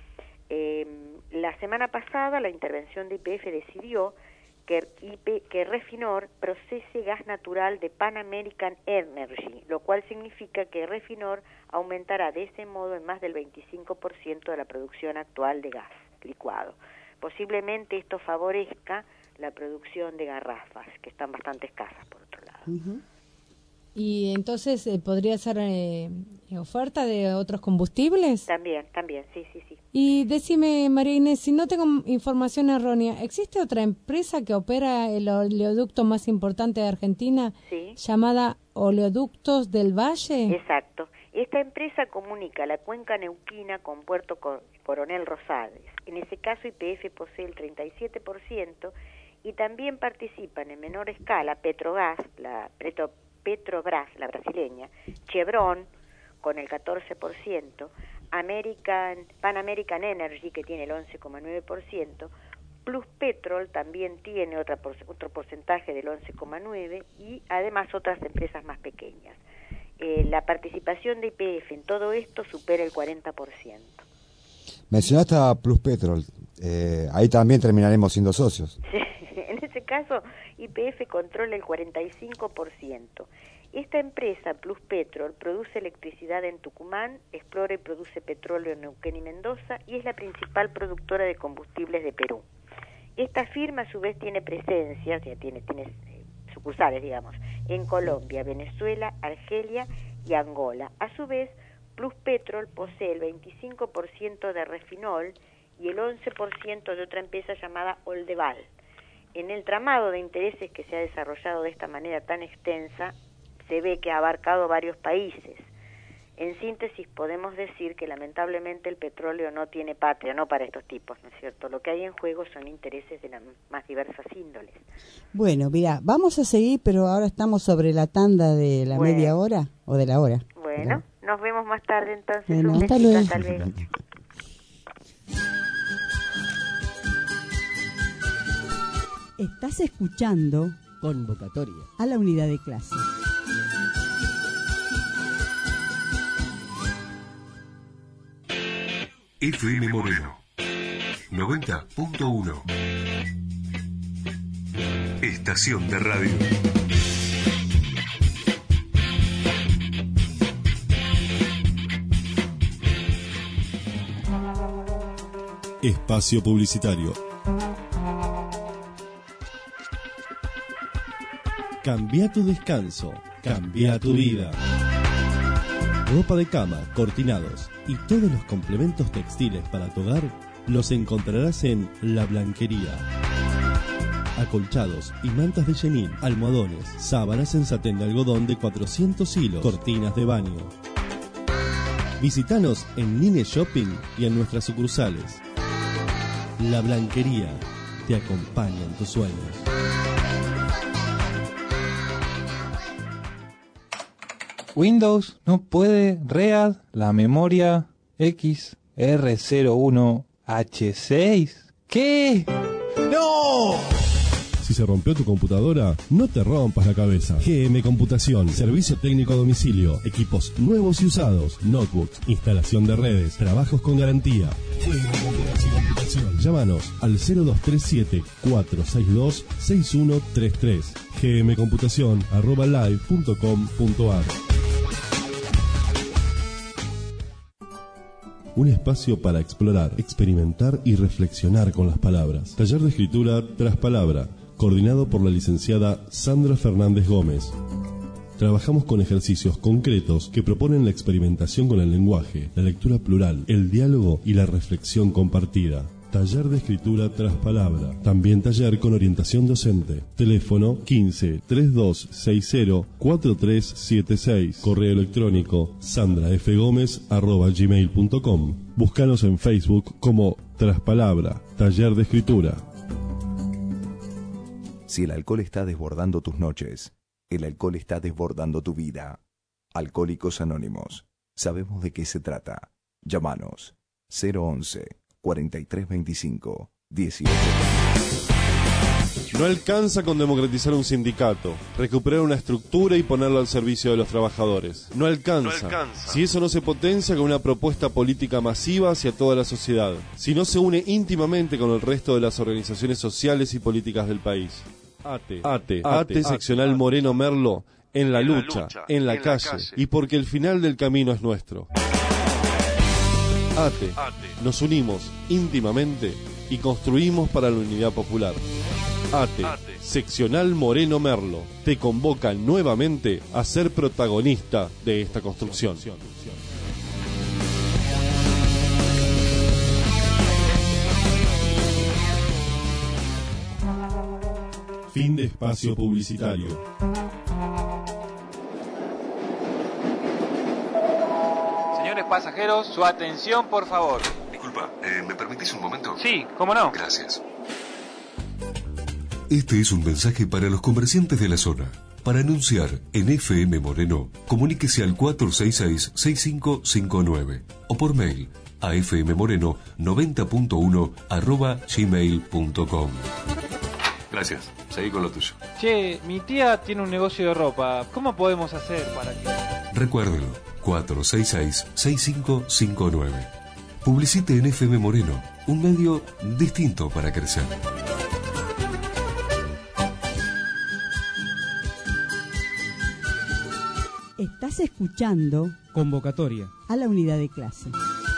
La semana pasada la intervención de YPF decidió que Refinor procese gas natural de Pan American Energy, lo cual significa que Refinor aumentará de ese modo en más del 25% de la producción actual de gas licuado. Posiblemente esto favorezca la producción de garrafas, que están bastante escasas por otro lado. ¿Y entonces podría ser oferta de otros combustibles? También, sí. Y decime, María Inés, si no tengo información errónea, ¿existe otra empresa que opera el oleoducto más importante de Argentina, llamada Oleoductos del Valle? Exacto. Esta empresa comunica la cuenca neuquina con Puerto Coronel Rosales. En ese caso, YPF posee el 37% y también participan en menor escala Petrobras, la brasileña, Chevron con el 14%, Pan American Energy, que tiene el 11,9%, Plus Petrol también tiene otro porcentaje del 11,9%, y además otras empresas más pequeñas. La participación de YPF en todo esto supera el 40%. Mencionaste a Plus Petrol, ahí también terminaremos siendo socios. Sí, en ese caso YPF controla el 45%. Esta empresa, Plus Petrol, produce electricidad en Tucumán, explora y produce petróleo en Neuquén y Mendoza y es la principal productora de combustibles de Perú. Esta firma a su vez tiene presencia, o sea, tiene sucursales, digamos, en Colombia, Venezuela, Argelia y Angola. A su vez, Plus Petrol posee el 25% de Refinol y el 11% de otra empresa llamada Oldeval. En el tramado de intereses que se ha desarrollado de esta manera tan extensa, se ve que ha abarcado varios países. En síntesis, podemos decir que lamentablemente el petróleo no tiene patria, no para estos tipos, ¿no es cierto? Lo que hay en juego son intereses de las más diversas índoles. Bueno, mira, vamos a seguir, pero ahora estamos sobre la tanda de la media hora o de la hora. Bueno, nos vemos más tarde entonces. Bueno, un hasta besito, luego. hasta luego. Estás escuchando Convocatoria a la unidad de clase. FM Moreno 90.1. Estación de radio. Espacio publicitario. Cambia tu descanso, cambia tu vida. Ropa de cama, cortinados y todos los complementos textiles para tu hogar los encontrarás en La Blanquería. Acolchados y mantas de chenil, almohadones, sábanas en satén de algodón de 400 hilos, cortinas de baño. Visítanos en Nine Shopping y en nuestras sucursales. La Blanquería te acompaña en tus sueños. Windows no puede read la memoria XR01H6. ¿Qué? ¡No! Si se rompió tu computadora, no te rompas la cabeza. GM Computación, servicio técnico a domicilio, equipos nuevos y usados, notebooks, instalación de redes, trabajos con garantía. Computación. Llámanos al 0237-462-6133. gmcomputación@live.com.ar. Un espacio para explorar, experimentar y reflexionar con las palabras. Taller de escritura tras palabra, coordinado por la licenciada Sandra Fernández Gómez. Trabajamos con ejercicios concretos que proponen la experimentación con el lenguaje, la lectura plural, el diálogo y la reflexión compartida. Taller de escritura tras palabra. También taller con orientación docente. Teléfono 15-3260-4376. Correo electrónico sandrafgomez@gmail.com. Búscanos en Facebook como Traspalabra, Taller de Escritura. Si el alcohol está desbordando tus noches, el alcohol está desbordando tu vida. Alcohólicos Anónimos. Sabemos de qué se trata. Llámanos 011-4325-18. No alcanza con democratizar un sindicato, recuperar una estructura y ponerlo al servicio de los trabajadores. No alcanza. Si eso no se potencia con una propuesta política masiva hacia toda la sociedad. Si no se une íntimamente con el resto de las organizaciones sociales y políticas del país. ATE, seccional Moreno Merlo, en la lucha, en la calle, y porque el final del camino es nuestro. ATE, nos unimos íntimamente y construimos para la unidad popular. ATE, seccional Moreno Merlo, te convoca nuevamente a ser protagonista de esta construcción. Fin de espacio publicitario. Señores pasajeros, su atención, por favor. Disculpa, ¿me permitís un momento? Sí, ¿cómo no? Gracias. Este es un mensaje para los comerciantes de la zona. Para anunciar en FM Moreno, comuníquese al 466-6559 o por mail a fmmoreno90.1@gmail.com. Gracias. Seguí con lo tuyo. Che, mi tía tiene un negocio de ropa. ¿Cómo podemos hacer para que...? Recuérdelo, 466-6559. Publicite en FM Moreno, un medio distinto para crecer. Estás escuchando Convocatoria a la unidad de clase.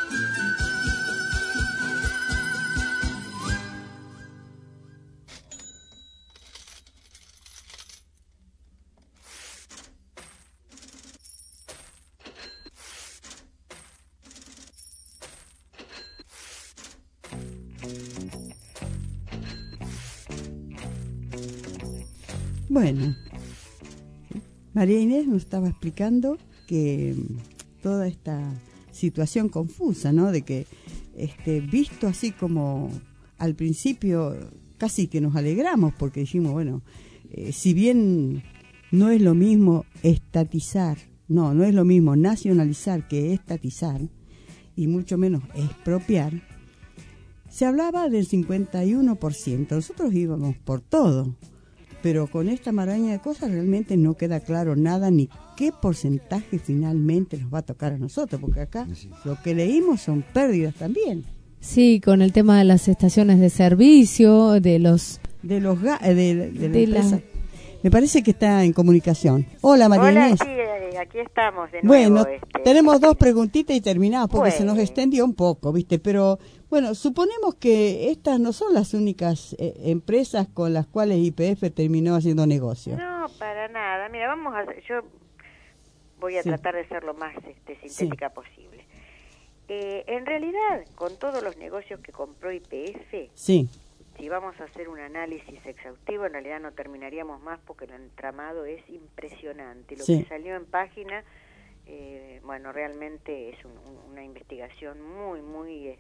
Bueno, María Inés nos estaba explicando que toda esta situación confusa, ¿no? De que visto así como al principio casi que nos alegramos porque dijimos, bueno, si bien no es lo mismo estatizar, no es lo mismo nacionalizar que estatizar y mucho menos expropiar, se hablaba del 51%, nosotros íbamos por todo. Pero con esta maraña de cosas realmente no queda claro nada ni qué porcentaje finalmente nos va a tocar a nosotros, porque acá lo que leímos son pérdidas también. Sí, con el tema de las estaciones de servicio, de la empresa. Me parece que está en comunicación. Hola, María Inés. Hola, sí, aquí estamos de nuevo. Bueno, tenemos dos preguntitas y terminamos porque se nos extendió un poco, ¿viste? Pero bueno, suponemos que estas no son las únicas empresas con las cuales YPF terminó haciendo negocio. No, para nada. Mira, yo voy a tratar de ser lo más sintética posible. En realidad, con todos los negocios que compró YPF, si vamos a hacer un análisis exhaustivo, en realidad no terminaríamos más porque el entramado es impresionante. Lo que salió en página, bueno, realmente es una investigación muy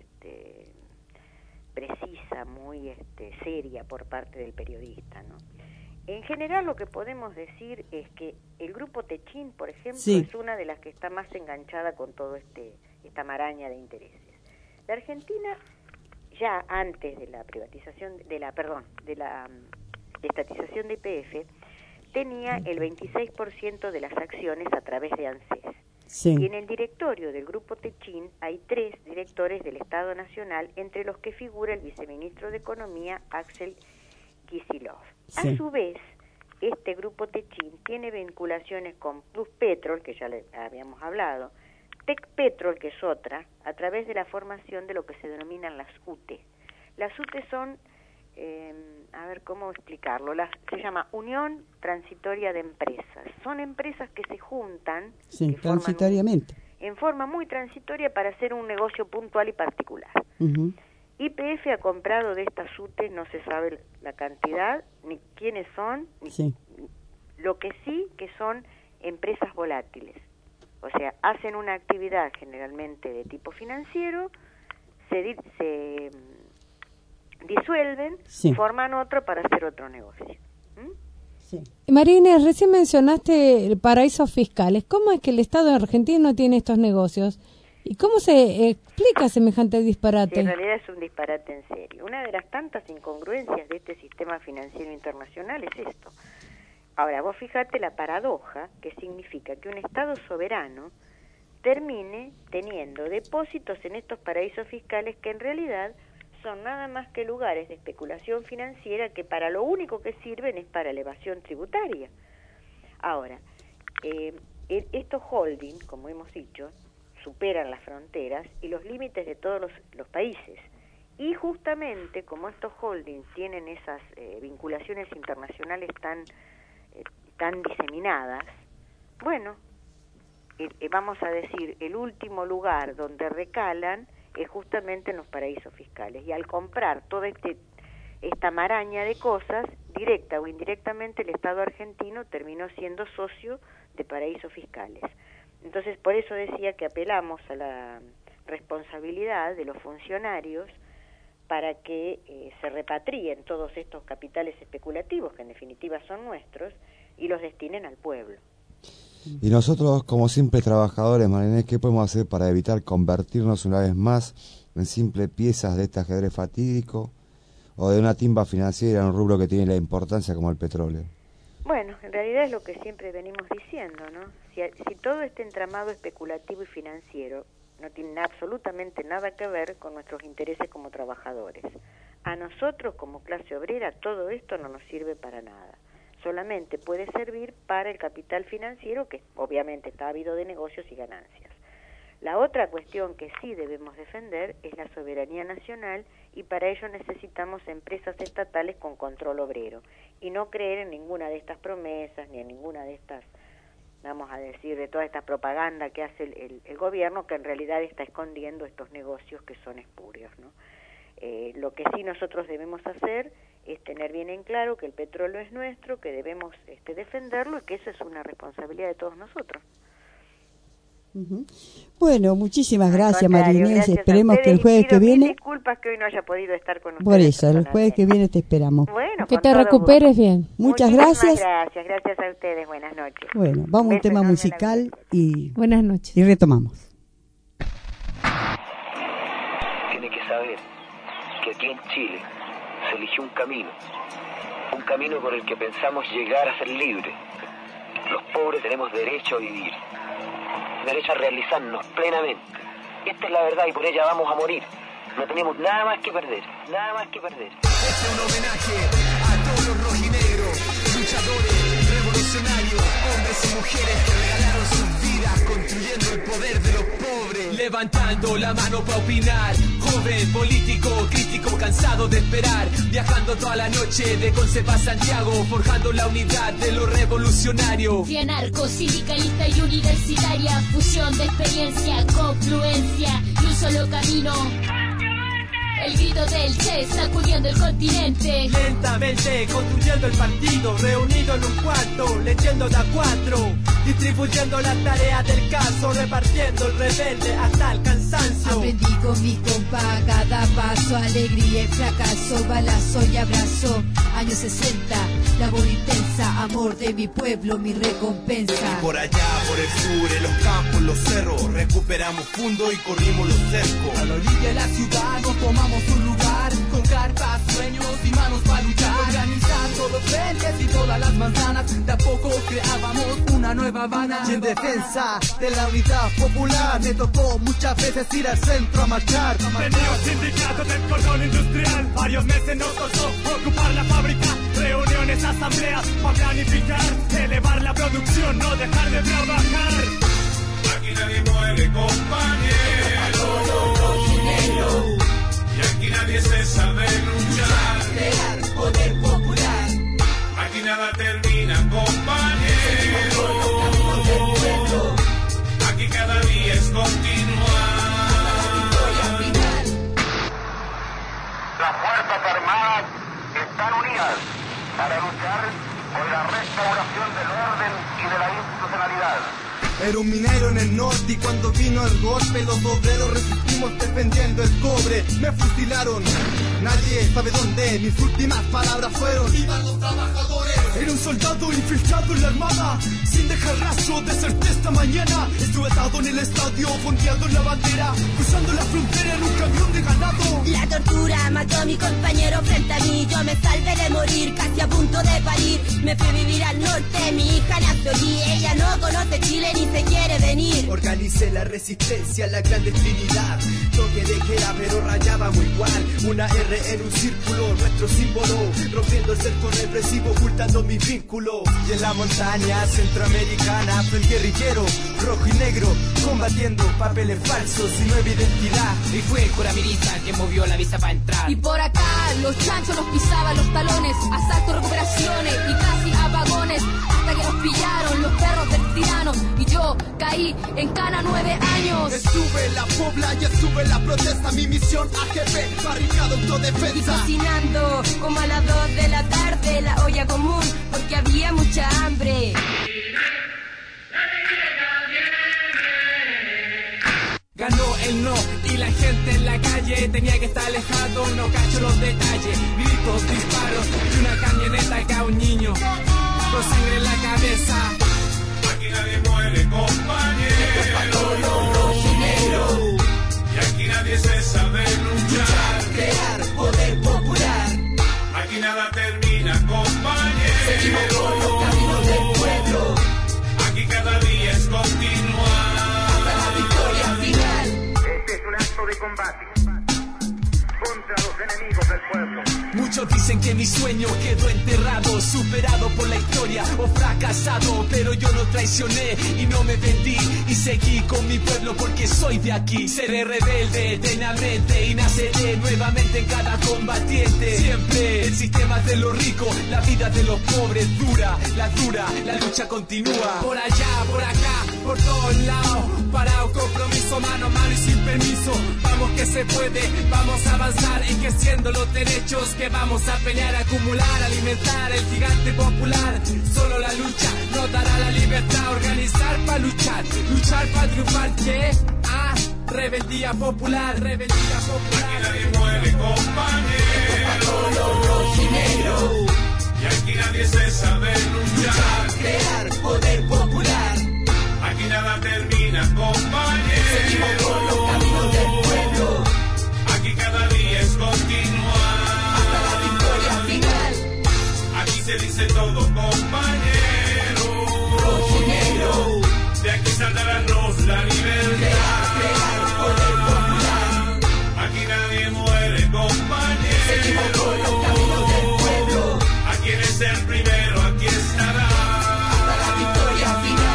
precisa, muy seria por parte del periodista, ¿no? En general lo que podemos decir es que el grupo Techín, por ejemplo, es una de las que está más enganchada con todo esta maraña de intereses. La Argentina, ya antes de la privatización, de la estatización de YPF, tenía el 26% de las acciones a través de ANSES. Sí. Y en el directorio del Grupo Techin hay 3 directores del Estado Nacional, entre los que figura el viceministro de Economía, Axel Kicillof. Sí. A su vez, este Grupo Techin tiene vinculaciones con Plus Petrol, que ya le habíamos hablado, Tec Petrol, que es otra, a través de la formación de lo que se denominan las UTE. Las UTE son, a ver cómo explicarlo, se llama Unión Transitoria de Empresas. Son empresas que se juntan Sí, transitoriamente. en forma muy transitoria para hacer un negocio puntual y particular. Ujú. YPF ha comprado de estas UTE, no se sabe la cantidad, ni quiénes son, ni Sí. lo que sí que son empresas volátiles. O sea, hacen una actividad generalmente de tipo financiero, se disuelven, Sí. forman otro para hacer otro negocio. María Inés, recién mencionaste paraísos fiscales. ¿Cómo es que el Estado argentino tiene estos negocios? ¿Y cómo se explica semejante disparate? Sí, en realidad es un disparate en serio. Una de las tantas incongruencias de este sistema financiero internacional es esto. Ahora, vos fíjate la paradoja que significa que un Estado soberano termine teniendo depósitos en estos paraísos fiscales que en realidad son nada más que lugares de especulación financiera que para lo único que sirven es para elevación tributaria. Ahora, estos holdings, como hemos dicho, superan las fronteras y los límites de todos los países. Y justamente como estos holdings tienen esas vinculaciones internacionales tan diseminadas, bueno, vamos a decir, el último lugar donde recalan es justamente en los paraísos fiscales. Y al comprar toda esta maraña de cosas, directa o indirectamente, el Estado argentino terminó siendo socio de paraísos fiscales. Entonces, por eso decía que apelamos a la responsabilidad de los funcionarios para que se repatrien todos estos capitales especulativos, que en definitiva son nuestros, y los destinen al pueblo. Y nosotros, como simples trabajadores, María Inés, ¿qué podemos hacer para evitar convertirnos una vez más en simples piezas de este ajedrez fatídico o de una timba financiera en un rubro que tiene la importancia como el petróleo? Bueno, en realidad es lo que siempre venimos diciendo, ¿no? Si todo este entramado especulativo y financiero no tiene absolutamente nada que ver con nuestros intereses como trabajadores, a nosotros como clase obrera todo esto no nos sirve para nada. Solamente puede servir para el capital financiero, que obviamente está ávido de negocios y ganancias. La otra cuestión que sí debemos defender es la soberanía nacional, y para ello necesitamos empresas estatales con control obrero, y no creer en ninguna de estas promesas, ni en ninguna de estas, vamos a decir, de toda esta propaganda que hace el gobierno, que en realidad está escondiendo estos negocios que son espurios, ¿no? Lo que sí nosotros debemos hacer es tener bien en claro que el petróleo es nuestro, que debemos defenderlo, y que eso es una responsabilidad de todos nosotros. Ujú. Bueno, muchísimas gracias, María Inés. Gracias. Esperemos que el jueves que viene... Disculpas que hoy no haya podido estar con ustedes. Por eso, el jueves que viene te esperamos. Bueno, que te recuperes bien. Muchas Muchísimas gracias. Gracias a ustedes. Buenas noches. Bueno, vamos a un Besos tema enormes musical y... Buenas noches. Y retomamos. Tiene que saber que aquí en Chile se eligió un camino por el que pensamos llegar a ser libres. Los pobres tenemos derecho a vivir, derecho a realizarnos plenamente. Esta es la verdad y por ella vamos a morir. No tenemos nada más que perder, nada más que perder. Este es un homenaje a todos los rojinegros, luchadores, revolucionarios, hombres y mujeres que regalaron sus vidas construyendo el poder de los pobres. Levantando la mano para opinar, joven, político, crítico, cansado de esperar, viajando toda la noche de Concepa a Santiago, forjando la unidad de lo revolucionario. Fui anarco, sindicalista y universitaria, fusión de experiencia, confluencia y un solo camino. El grito del Che sacudiendo el continente. Lentamente construyendo el partido, reunido en un cuarto, leyendo de a 4, distribuyendo las tareas del caso, repartiendo el rebelde hasta el cansancio. Aprendí con mi compa cada paso, alegría y fracaso, balazo y abrazo. Años 60, labor intensa, amor de mi pueblo, mi recompensa. Por allá, por el sur, en los campos, los cerros, recuperamos fundo y corrimos los cercos. A la orilla de la ciudad nos tomamos un lugar, con cartas, sueños y manos para luchar. Organizando los frentes y todas las manzanas, de a poco creábamos una nueva Habana. Y en defensa de la unidad popular, me tocó muchas veces ir al centro a marchar. Tenía sindicatos del cordón industrial, varios meses nos costó ocupar la fábrica. Reuniones, asambleas, para planificar, elevar la producción, no dejar de trabajar. Aquí nadie muere, compañero. Y aquí nadie se sabe luchar. Crear poder popular. Aquí nada termina, compañero. Aquí cada día es continuar. Las Fuerzas Armadas están unidas para luchar por la restauración del orden y de la institucionalidad. Era un minero en el norte y cuando vino el golpe los obreros resistimos defendiendo el cobre. Me fusilaron, nadie sabe dónde, mis últimas palabras fueron: ¡vivan los trabajadores! Era un soldado infiltrado en la armada, sin dejar rastro, deserté esta mañana. Estuve atado en el estadio, fondeando en la bandera, cruzando la frontera en un camión de ganado. La tortura mató a mi compañero frente a mí. Yo me salvé de morir, casi a punto de parir. Me fui a vivir al norte, mi hija nació allí. Ella no conoce Chile ni se quiere venir. Organicé la resistencia, la clandestinidad. Toque de queda pero rayábamos igual. Una R en un círculo, nuestro símbolo. Rompiendo el cerco represivo, ocultando mis vínculos. Y en la montaña centroamericana fue el guerrillero, rojo y negro, combatiendo papeles falsos y nueva identidad. Y fue el cura Mirita que movió la visa para entrar. Y por acá los chanchos nos pisaban los talones, asaltos, recuperaciones y casi apagones, hasta que nos pillaron los perros del tirano. Y yo caí en cana 9 años. Estuve en la Pobla y estuve en la protesta. Mi misión AGP, barricado autodefensa. Y cocinando como a las 2 de la tarde la olla común, porque había mucha hambre. Ganó el no y la gente en la calle tenía que estar alejado, no cacho los detalles, gritos, disparos y una camioneta que a un niño con sangre en la cabeza. Aquí nadie muere, compañero. Y aquí nadie se sabe luchar. Crear poder popular. Aquí nada termina, compañero. Seguimos con los caminos del pueblo. Aquí cada día es continuar. Hasta la victoria final. Este es un acto de combate contra los enemigos del pueblo. Muchos dicen que mi sueño quedó enterrado, superado por la historia o fracasado, pero yo no traicioné y no me vendí y seguí con mi pueblo porque soy de aquí. Seré rebelde eternamente y naceré nuevamente en cada combatiente. Siempre el sistema es de los ricos, la vida de los pobres dura, la lucha continúa. Por allá, por acá, por todos lados, parado, compromiso, mano a mano y sin permiso. Vamos que se puede, vamos a avanzar enriqueciendo los derechos que vamos a pelear, acumular, alimentar el gigante popular. Solo la lucha nos dará la libertad, organizar para luchar, luchar para triunfar. ¿Qué? Ah, rebeldía popular, rebeldía popular. Aquí nadie muere, compañero. Rojo y negro. Y aquí nadie se sabe luchar. Crear poder popular. Aquí nada termina, compañero. Seguimos con los caminos del pueblo. Aquí cada día es continuar. Hasta la victoria final. Aquí se dice todo, compañero. Rojo y negro. De aquí saldránnos la libertad. Crear poder popular. Aquí nadie muere, compañero. Seguimos con los caminos del pueblo. Aquí eres el primero, aquí estará. Hasta la victoria final.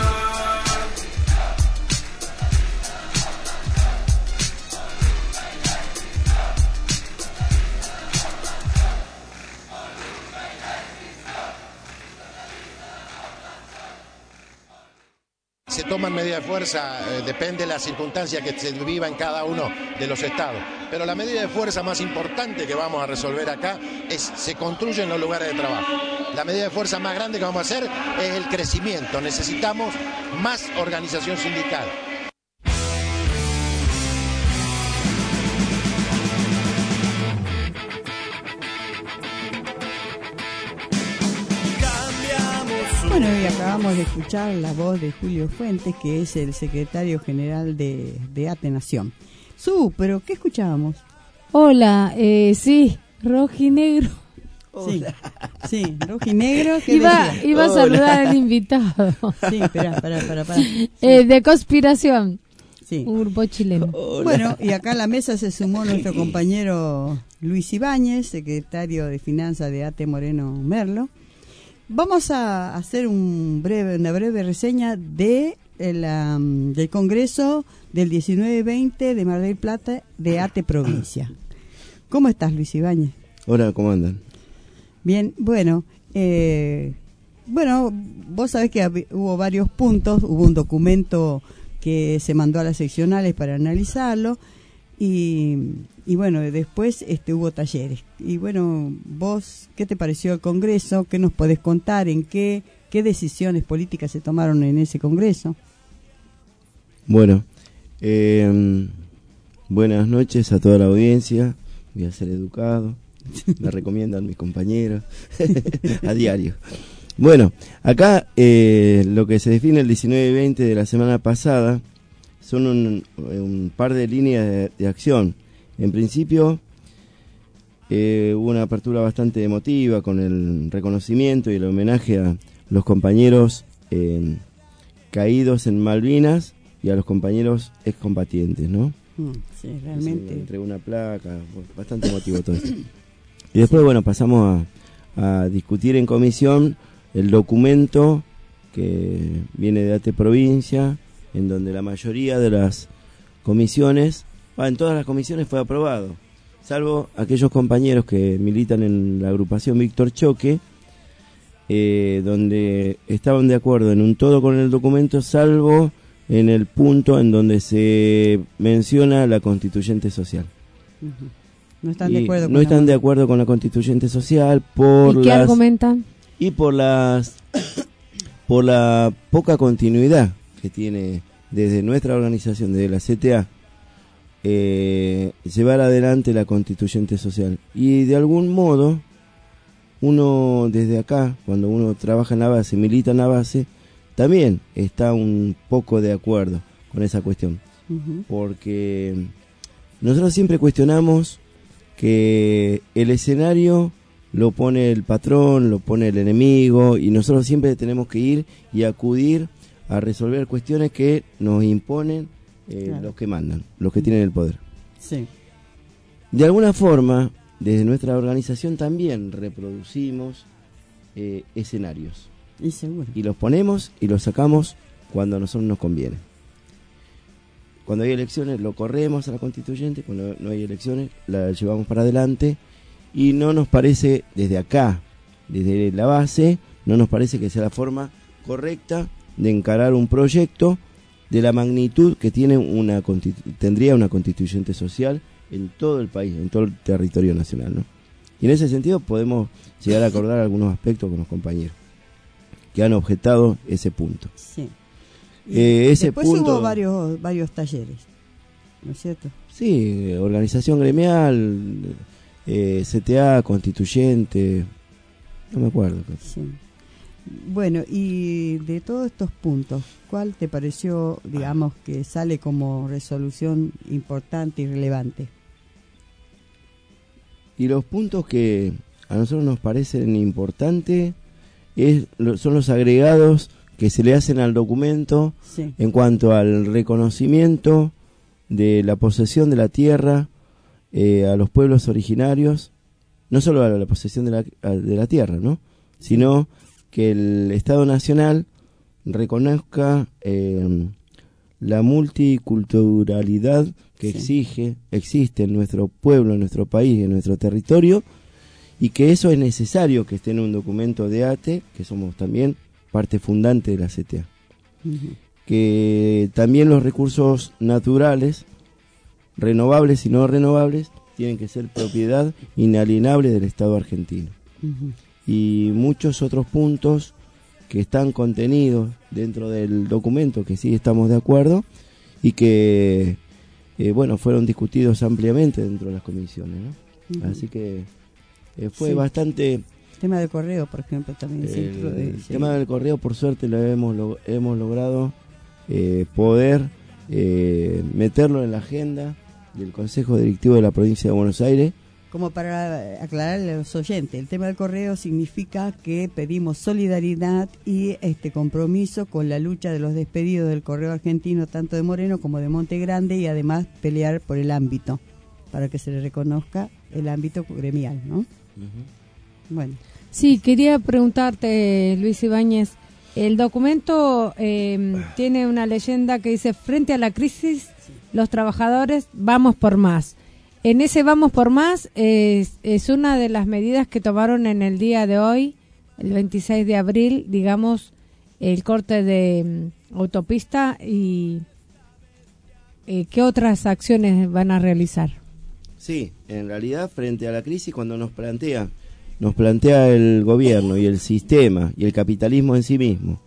Se toman medidas de fuerza, depende de la circunstancia que se viva en cada uno de los estados. Pero la medida de fuerza más importante que vamos a resolver acá es se construyen los lugares de trabajo. La medida de fuerza más grande que vamos a hacer es el crecimiento. Necesitamos más organización sindical. Bueno, y acabamos de escuchar la voz de Julio Fuentes, que es el secretario general de ATE Nación. Pero ¿qué escuchábamos? Hola, sí, rojinegro. Sí, rojinegro. Iba a saludar al invitado. Sí, espera. Sí. De Conspiración. Sí. Un grupo chileno. Bueno, y acá a la mesa se sumó nuestro compañero Luis Ibáñez, secretario de Finanzas de ATE Moreno Merlo. Vamos a hacer una breve reseña del Congreso del 19-20 de Mar del Plata de ATE Provincia. ¿Cómo estás, Luis Ibáñez? Hola, ¿cómo andan? Bien, bueno, vos sabés que hubo varios puntos, hubo un documento que se mandó a las seccionales para analizarlo y bueno, después hubo talleres. Y bueno, vos, ¿qué te pareció el Congreso? ¿Qué nos podés contar? ¿En qué decisiones políticas se tomaron en ese Congreso? Bueno, buenas noches a toda la audiencia. Voy a ser educado, me recomiendan mis compañeros a diario. Bueno, acá lo que se define el 19 y 20 de la semana pasada son un par de líneas de acción. En principio hubo una apertura bastante emotiva con el reconocimiento y el homenaje a los compañeros caídos en Malvinas y a los compañeros excombatientes, ¿no? Sí, realmente. Entregó una placa, bastante emotivo todo esto. Y después, bueno, pasamos a discutir en comisión el documento que viene de ATE Provincia, en donde la mayoría de las comisiones, en todas las comisiones fue aprobado, salvo aquellos compañeros que militan en la agrupación Víctor Choque, donde estaban de acuerdo en un todo con el documento, salvo en el punto en donde se menciona la constituyente social. No están de acuerdo. No están de acuerdo con la constituyente social por ¿Y qué argumentan? Y por la poca continuidad que tiene desde nuestra organización, desde la CTA, llevar adelante la constituyente social. Y de algún modo, uno desde acá, cuando uno trabaja en la base, milita en la base, también está un poco de acuerdo con esa cuestión. Porque nosotros siempre cuestionamos que el escenario lo pone el patrón, lo pone el enemigo, y nosotros siempre tenemos que ir y acudir a resolver cuestiones que nos imponen los que mandan, los que tienen el poder. Sí. De alguna forma, desde nuestra organización también reproducimos escenarios. Y seguro. Y los ponemos y los sacamos cuando a nosotros nos conviene. Cuando hay elecciones lo corremos a la constituyente, cuando no hay elecciones la llevamos para adelante, y no nos parece, desde acá, desde la base, no nos parece que sea la forma correcta de encarar un proyecto de la magnitud que tiene tendría una constituyente social en todo el país, en todo el territorio nacional, ¿no? Y en ese sentido podemos llegar a acordar algunos aspectos con los compañeros que han objetado ese punto. Sí. Ese después punto, hubo varios talleres, ¿no es cierto? Sí, organización gremial, CTA, constituyente, no me acuerdo. Sí. Bueno, y de todos estos puntos, ¿cuál te pareció, digamos, que sale como resolución importante y relevante? Y los puntos que a nosotros nos parecen importantes son los agregados que se le hacen al documento, sí, en cuanto al reconocimiento de la posesión de la tierra a los pueblos originarios, no solo a la posesión de la tierra, ¿no?, sino que el Estado Nacional reconozca la multiculturalidad que existe en nuestro pueblo, en nuestro país, en nuestro territorio, y que eso es necesario que esté en un documento de ATE, que somos también parte fundante de la CTA. Que también los recursos naturales, renovables y no renovables, tienen que ser propiedad inalienable del Estado argentino. Y muchos otros puntos que están contenidos dentro del documento, que sí estamos de acuerdo, y que fueron discutidos ampliamente dentro de las comisiones, ¿no? Así que fue bastante El tema del correo, por ejemplo, también. El tema del correo, por suerte, lo hemos logrado poder meterlo en la agenda del Consejo Directivo de la Provincia de Buenos Aires. Como para aclararle a los oyentes, el tema del correo significa que pedimos solidaridad y compromiso con la lucha de los despedidos del correo argentino, tanto de Moreno como de Monte Grande, y además pelear por el ámbito, para que se le reconozca el ámbito gremial, ¿no? Uh-huh. Bueno. Sí, quería preguntarte, Luis Ibáñez, el documento tiene una leyenda que dice: frente a la crisis, los trabajadores vamos por más. En ese vamos por más es una de las medidas que tomaron en el día de hoy, el 26 de abril, digamos, el corte de autopista, y ¿qué otras acciones van a realizar? Sí, en realidad, frente a la crisis, cuando nos plantea el gobierno y el sistema y el capitalismo en sí mismo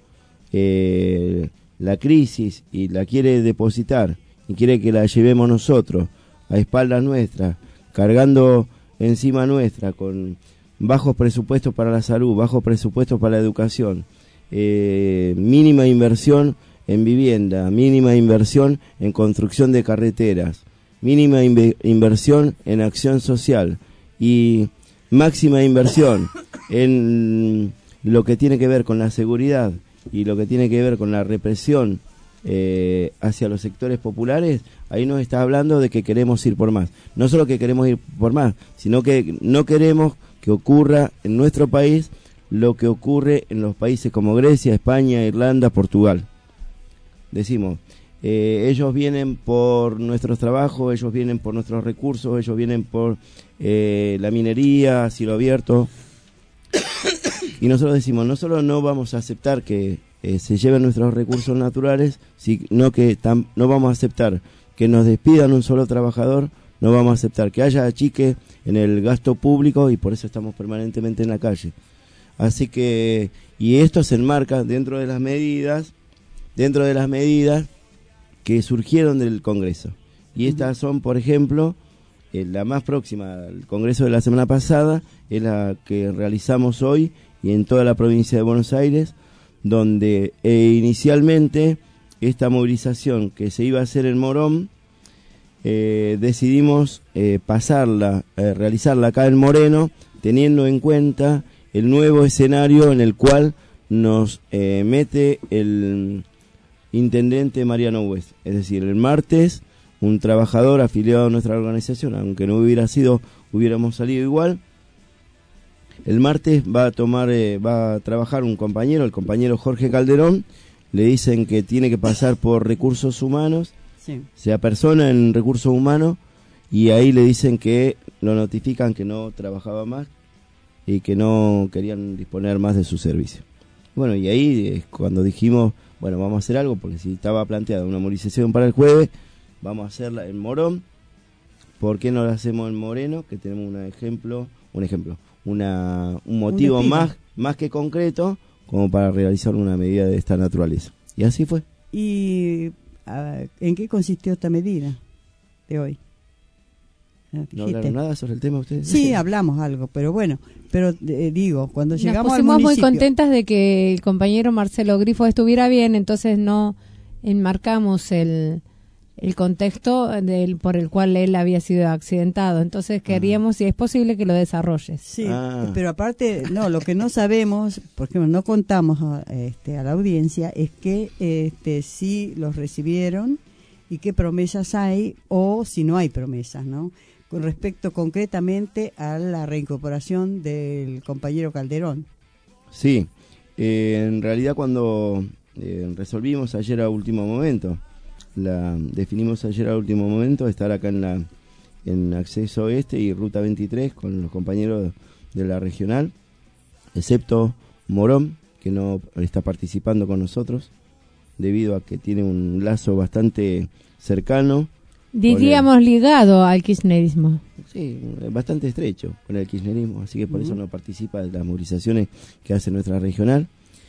la crisis, y la quiere depositar y quiere que la llevemos nosotros a espaldas nuestras, cargando encima nuestra, con bajos presupuestos para la salud, bajos presupuestos para la educación, mínima inversión en vivienda, mínima inversión en construcción de carreteras, mínima inversión en acción social y máxima inversión en lo que tiene que ver con la seguridad y lo que tiene que ver con la represión hacia los sectores populares. Ahí nos está hablando de que queremos ir por más. No solo que queremos ir por más, sino que no queremos que ocurra en nuestro país lo que ocurre en los países como Grecia, España, Irlanda, Portugal. Decimos, ellos vienen por nuestros trabajos, ellos vienen por nuestros recursos, ellos vienen por la minería a cielo abierto. Y nosotros decimos, no solo no vamos a aceptar que se lleven nuestros recursos naturales, sino que no vamos a aceptar que nos despidan un solo trabajador, no vamos a aceptar que haya achique en el gasto público, y por eso estamos permanentemente en la calle. Así que, y esto se enmarca dentro de las medidas que surgieron del Congreso. Y estas son, por ejemplo, la más próxima al Congreso de la semana pasada, es la que realizamos hoy y en toda la provincia de Buenos Aires, donde inicialmente esta movilización que se iba a hacer en Morón, decidimos realizarla acá en Moreno, teniendo en cuenta el nuevo escenario en el cual nos mete el intendente Mariano West. Es decir, el martes, un trabajador afiliado a nuestra organización, aunque no hubiéramos salido igual, el martes va a trabajar un compañero, el compañero Jorge Calderón. Le dicen que tiene que pasar por recursos humanos, sí. Se apersona en recursos humanos, y ahí le dicen que lo notifican que no trabajaba más y que no querían disponer más de su servicio. Bueno, y ahí es cuando dijimos, bueno, vamos a hacer algo, porque si estaba planteada una movilización para el jueves, vamos a hacerla en Morón. ¿Por qué no la hacemos en Moreno? Que tenemos un motivo más que concreto como para realizar una medida de esta naturaleza. Y así fue. ¿Y en qué consistió esta medida de hoy? ¿No hablaron nada sobre el tema ustedes? Sí, hablamos algo, pero bueno, digo, cuando llegamos al municipio... Nos pusimos muy contentas de que el compañero Marcelo Grifo estuviera bien, entonces no enmarcamos el contexto por el cual él había sido accidentado. Entonces queríamos, si es posible, que lo desarrolles. Sí, pero aparte, lo que no sabemos, porque no contamos a la audiencia, es que si los recibieron y qué promesas hay, o si no hay promesas, ¿no? Con respecto concretamente a la reincorporación del compañero Calderón. Sí, en realidad cuando resolvimos ayer a último momento, definimos ayer a último momento estar acá en Acceso Oeste y Ruta 23 con los compañeros de la regional, excepto Morón, que no está participando con nosotros debido a que tiene un lazo bastante cercano, diríamos ligado al kirchnerismo. Sí, bastante estrecho con el kirchnerismo, así que por eso no participa de las movilizaciones que hace nuestra regional.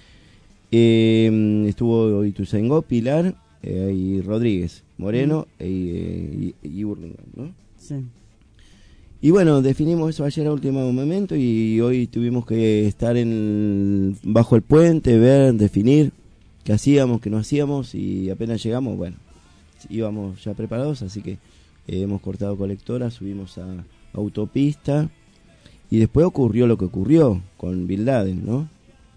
Estuvo Ituzaingó, Pilar y Rodríguez, Moreno y Burlingame, ¿no? Sí. Y bueno, definimos eso ayer a último momento y hoy tuvimos que estar bajo el puente, ver, definir qué hacíamos, qué no hacíamos, y apenas llegamos, bueno, íbamos ya preparados, así que hemos cortado colectora, subimos a autopista y después ocurrió lo que ocurrió con Bin Laden, ¿no?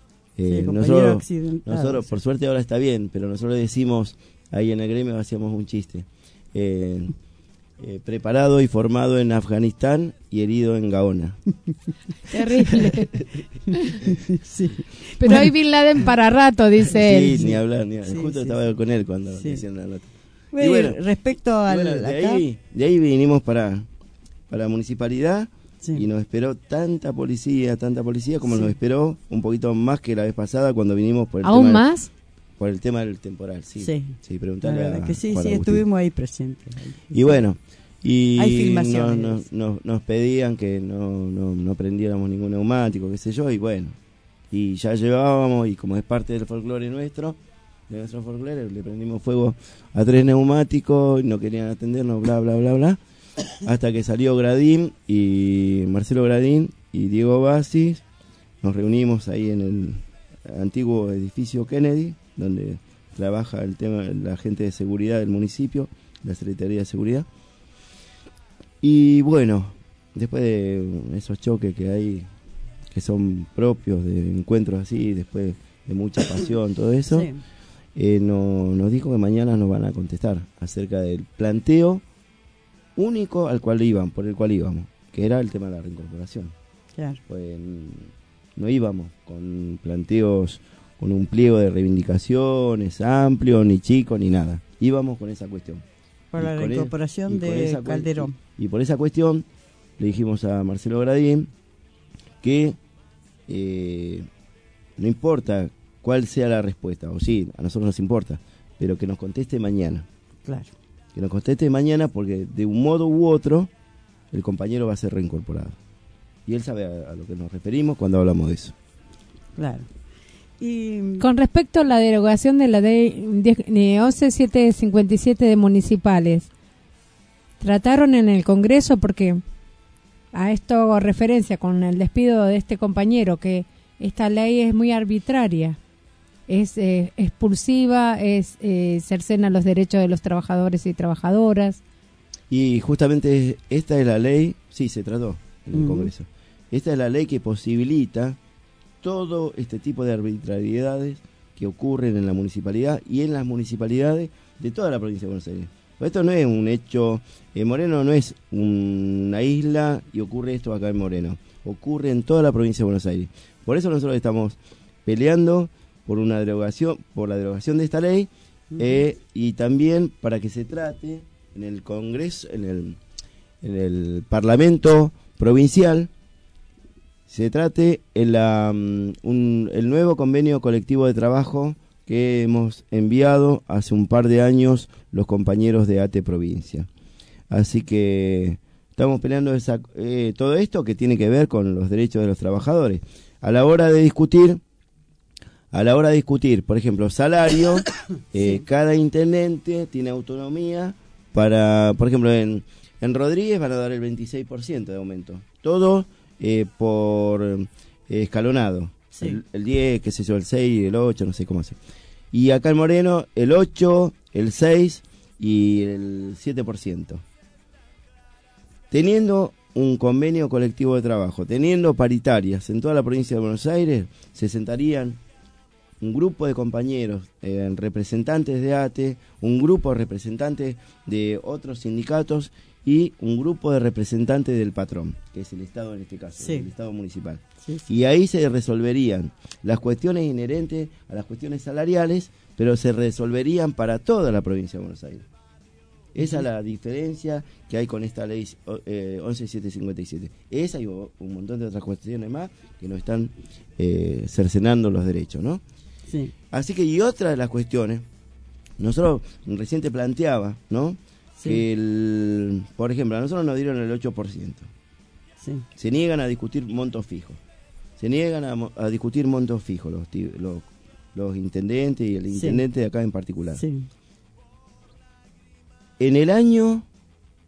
Nosotros por suerte ahora está bien, pero nosotros decimos, ahí en el gremio hacíamos un chiste, preparado y formado en Afganistán y herido en Gaona. Terrible. Sí. Pero hay Bin Laden para rato, dice él. Sí, ni hablar. Justo estaba con él cuando decían la nota. Bueno, y bueno, respecto al de ahí vinimos para la municipalidad y nos esperó tanta policía como nos esperó, un poquito más que la vez pasada cuando vinimos por el ¿Aún tema más? Por el tema del temporal, sí. Preguntarle a que sí, Juan Agustín. Estuvimos ahí presentes. Y bueno, hay filmaciones. Nos pedían que no prendiéramos ningún neumático, qué sé yo, y bueno, y ya llevábamos, y como es parte del folclore nuestro folclore, le prendimos fuego a 3 neumáticos, y no querían atendernos, bla, bla, bla, bla, hasta que salió Gradín, y Marcelo Gradín y Diego Basis, nos reunimos ahí en el antiguo edificio Kennedy, donde trabaja el tema la gente de seguridad del municipio, la Secretaría de Seguridad. Y bueno, después de esos choques que hay, que son propios de encuentros así, después de mucha pasión, todo eso, nos dijo que mañana nos van a contestar acerca del planteo único por el cual íbamos, que era el tema de la reincorporación. Claro. Pues no íbamos con planteos, con un pliego de reivindicaciones amplio, ni chico, ni nada. Íbamos con esa cuestión. Por la reincorporación de Calderón. Y por esa cuestión le dijimos a Marcelo Gradín que no importa cuál sea la respuesta, o sí, a nosotros nos importa, pero que nos conteste mañana. Claro. Que nos conteste mañana, porque de un modo u otro el compañero va a ser reincorporado. Y él sabe a lo que nos referimos cuando hablamos de eso. Claro. Y con respecto a la derogación de la ley 11757 de municipales, trataron en el Congreso, porque a esto hago referencia con el despido de este compañero, que esta ley es muy arbitraria, es expulsiva, cercena los derechos de los trabajadores y trabajadoras. Y justamente esta es la ley, sí, se trató en el Congreso. Esta es la ley que posibilita todo este tipo de arbitrariedades que ocurren en la municipalidad y en las municipalidades de toda la provincia de Buenos Aires. Pero esto no es un hecho, Moreno no es una isla y ocurre esto acá en Moreno, ocurre en toda la provincia de Buenos Aires. Por eso nosotros estamos peleando por la derogación de esta ley, y también para que se trate en el Congreso, en el Parlamento provincial, se trate el nuevo convenio colectivo de trabajo que hemos enviado hace un par de años los compañeros de ATE Provincia. Así que estamos peleando todo esto que tiene que ver con los derechos de los trabajadores. A la hora de discutir, por ejemplo, salario, cada intendente tiene autonomía para, por ejemplo, en Rodríguez van a dar el 26% de aumento. Todo por escalonado. Sí. El 10, qué sé yo, el 6, el 8, no sé cómo hace. Y acá en Moreno, el 8, el 6 y el 7%. Teniendo un convenio colectivo de trabajo, teniendo paritarias en toda la provincia de Buenos Aires, se sentarían un grupo de compañeros, representantes de ATE, un grupo de representantes de otros sindicatos y un grupo de representantes del patrón, que es el Estado en este caso, el Estado municipal. Sí. Y ahí se resolverían las cuestiones inherentes a las cuestiones salariales, pero se resolverían para toda la provincia de Buenos Aires. Esa es la diferencia que hay con esta ley 11757. Esa y un montón de otras cuestiones más que nos están cercenando los derechos, ¿no? Sí. Así que, y otra de las cuestiones, nosotros recién te planteaba, ¿no? Sí. Que, por ejemplo, a nosotros nos dieron el 8%. Sí. Se niegan a discutir montos fijos. Se niegan a discutir montos fijos los intendentes y el intendente de acá en particular. Sí. En el año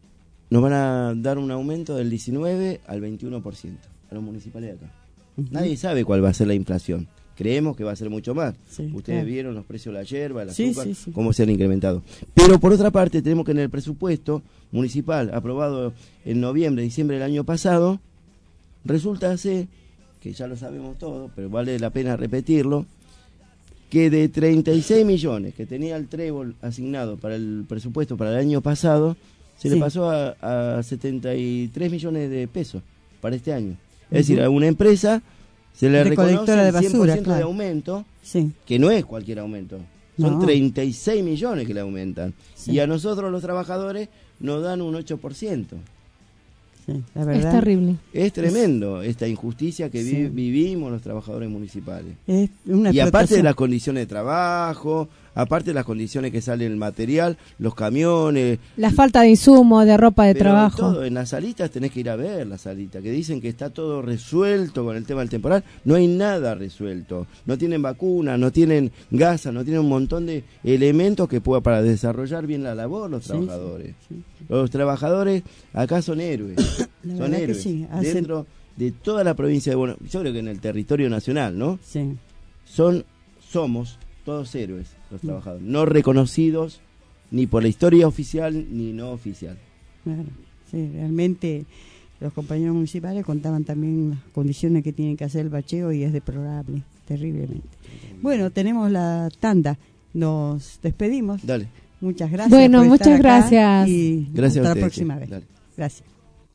nos van a dar un aumento del 19 al 21% a los municipales de acá. Nadie sabe cuál va a ser la inflación. Creemos que va a ser mucho más. Ustedes vieron los precios de la yerba, el azúcar, cómo se han incrementado. Pero por otra parte, tenemos que en el presupuesto municipal aprobado en noviembre, diciembre del año pasado, resulta ser, que ya lo sabemos todo, pero vale la pena repetirlo, que de 36 millones que tenía el Trébol asignado para el presupuesto para el año pasado, se le pasó a 73 millones de pesos para este año. Es decir, a una empresa se le reconoce el 100% de aumento, que no es cualquier aumento. Son 36 millones que le aumentan. Y a nosotros los trabajadores nos dan un 8%. La verdad, es terrible. Es tremendo esta injusticia que vivimos los trabajadores municipales. Es una y aparte de las condiciones de trabajo, aparte de las condiciones que sale el material, los camiones, la falta de insumos, de ropa de trabajo. Todo, en las salitas tenés que ir a ver las salitas, que dicen que está todo resuelto con el tema del temporal. No hay nada resuelto. No tienen vacunas, no tienen gasas, no tienen un montón de elementos que pueda para desarrollar bien la labor los trabajadores. Los trabajadores acá son héroes. Son héroes. Dentro de toda la provincia de Buenos Aires, yo creo que en el territorio nacional, ¿no? Somos todos héroes los trabajadores, no reconocidos ni por la historia oficial ni no oficial. Claro, realmente los compañeros municipales contaban también las condiciones que tienen que hacer el bacheo y es deplorable, terriblemente. Bueno, tenemos la tanda, nos despedimos. Dale. Muchas gracias. Bueno, por muchas estar acá gracias. Y gracias hasta a la próxima vez. Dale. Gracias.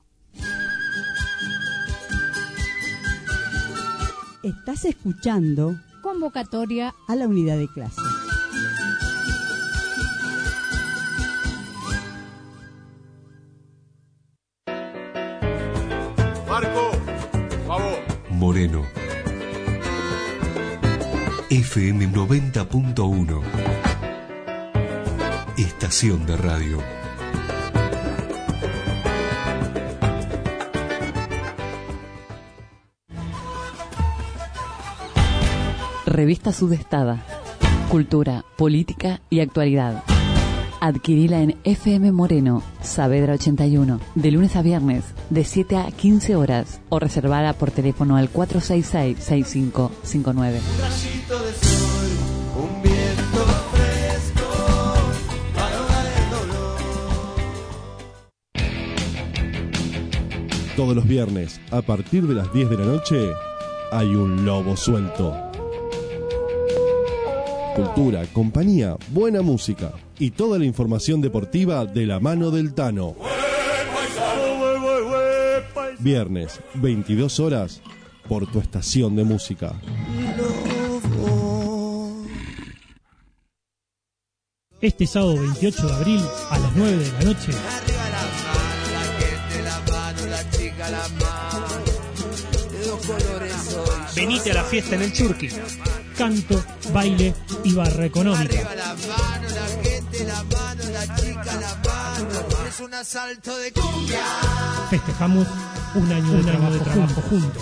Estás escuchando Convocatoria a la unidad de clase. Marco, por favor. Moreno. FM 90.1. Estación de radio. Revista Sudestada. Cultura, política y actualidad. Adquirila en FM Moreno, Saavedra 81, de lunes a viernes, de 7 a 15 horas, o reservada por teléfono al 466-6559. Un rayito de sol, un viento fresco, para ahogar el dolor. Todos los viernes, a partir de las 10 de la noche, hay un lobo suelto. Cultura, compañía, buena música y toda la información deportiva de la mano del Tano. Viernes, 22 horas, por tu estación de música. Este sábado 28 de abril a las 9 de la noche. Venite a la fiesta en el Churqui. Canto, baile y barra económica. Festejamos un año de trabajo juntos.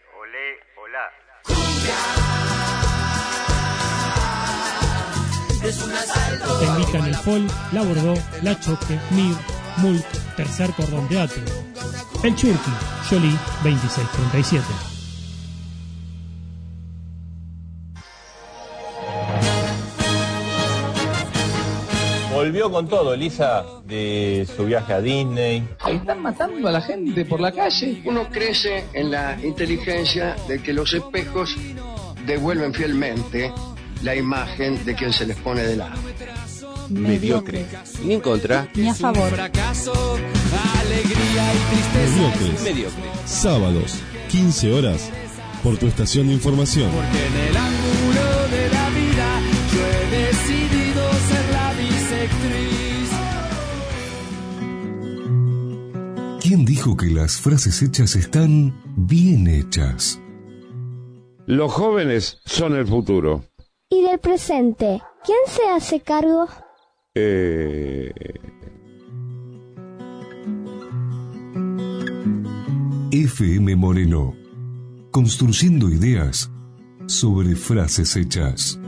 Te invitan el FOL, la Bordeaux, la Choque, MIR, MULC, Tercer Cordón de Ate. El Churqui, Jolie 2637. Volvió con todo, Elisa, de su viaje a Disney. Están matando a la gente por la calle. Uno crece en la inteligencia de que los espejos devuelven fielmente la imagen de quien se les pone de lado. Mediocre. Ni en contra. Ni a favor. Mediocre. Sábados, 15 horas, por tu estación de información. Porque en el ángulo de la vida yo he decidido ser la bisectriz. ¿Quién dijo que las frases hechas están bien hechas? Los jóvenes son el futuro. ¿Y del presente? ¿Quién se hace cargo? FM Moreno. Construyendo ideas sobre frases hechas.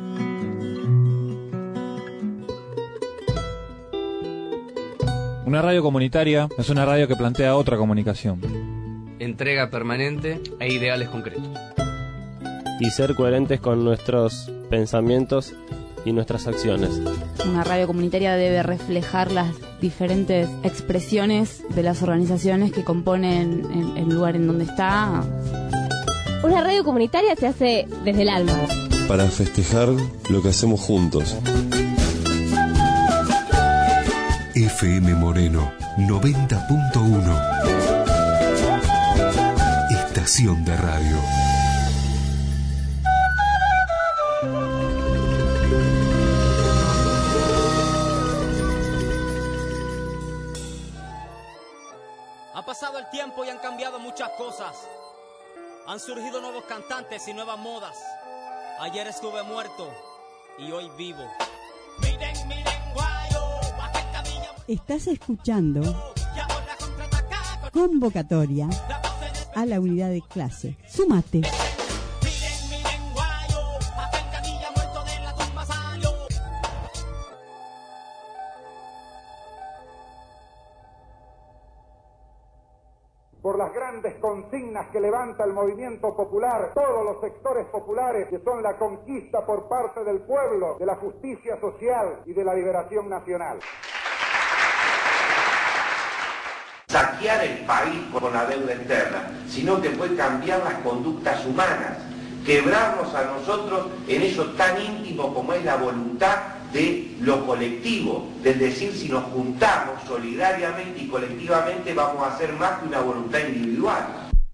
Una radio comunitaria es una radio que plantea otra comunicación. Entrega permanente e ideales concretos. Y ser coherentes con nuestros pensamientos y nuestras acciones. Una radio comunitaria debe reflejar las diferentes expresiones de las organizaciones que componen el lugar en donde está. Una radio comunitaria se hace desde el alma. Para festejar lo que hacemos juntos. FM Moreno 90.1. Estación de radio. Ha pasado el tiempo y han cambiado muchas cosas. Han surgido nuevos cantantes y nuevas modas. Ayer estuve muerto y hoy vivo. Miren, miren, guayo. Estás escuchando Convocatoria a la unidad de clase. Súmate. Por las grandes consignas que levanta el movimiento popular, todos los sectores populares, que son la conquista por parte del pueblo, de la justicia social y de la liberación nacional. Saquear el país con la deuda externa, sino que fue cambiar las conductas humanas, quebrarnos a nosotros en eso tan íntimo como es la voluntad de lo colectivo, del decir, si nos juntamos solidariamente y colectivamente vamos a hacer más que una voluntad individual.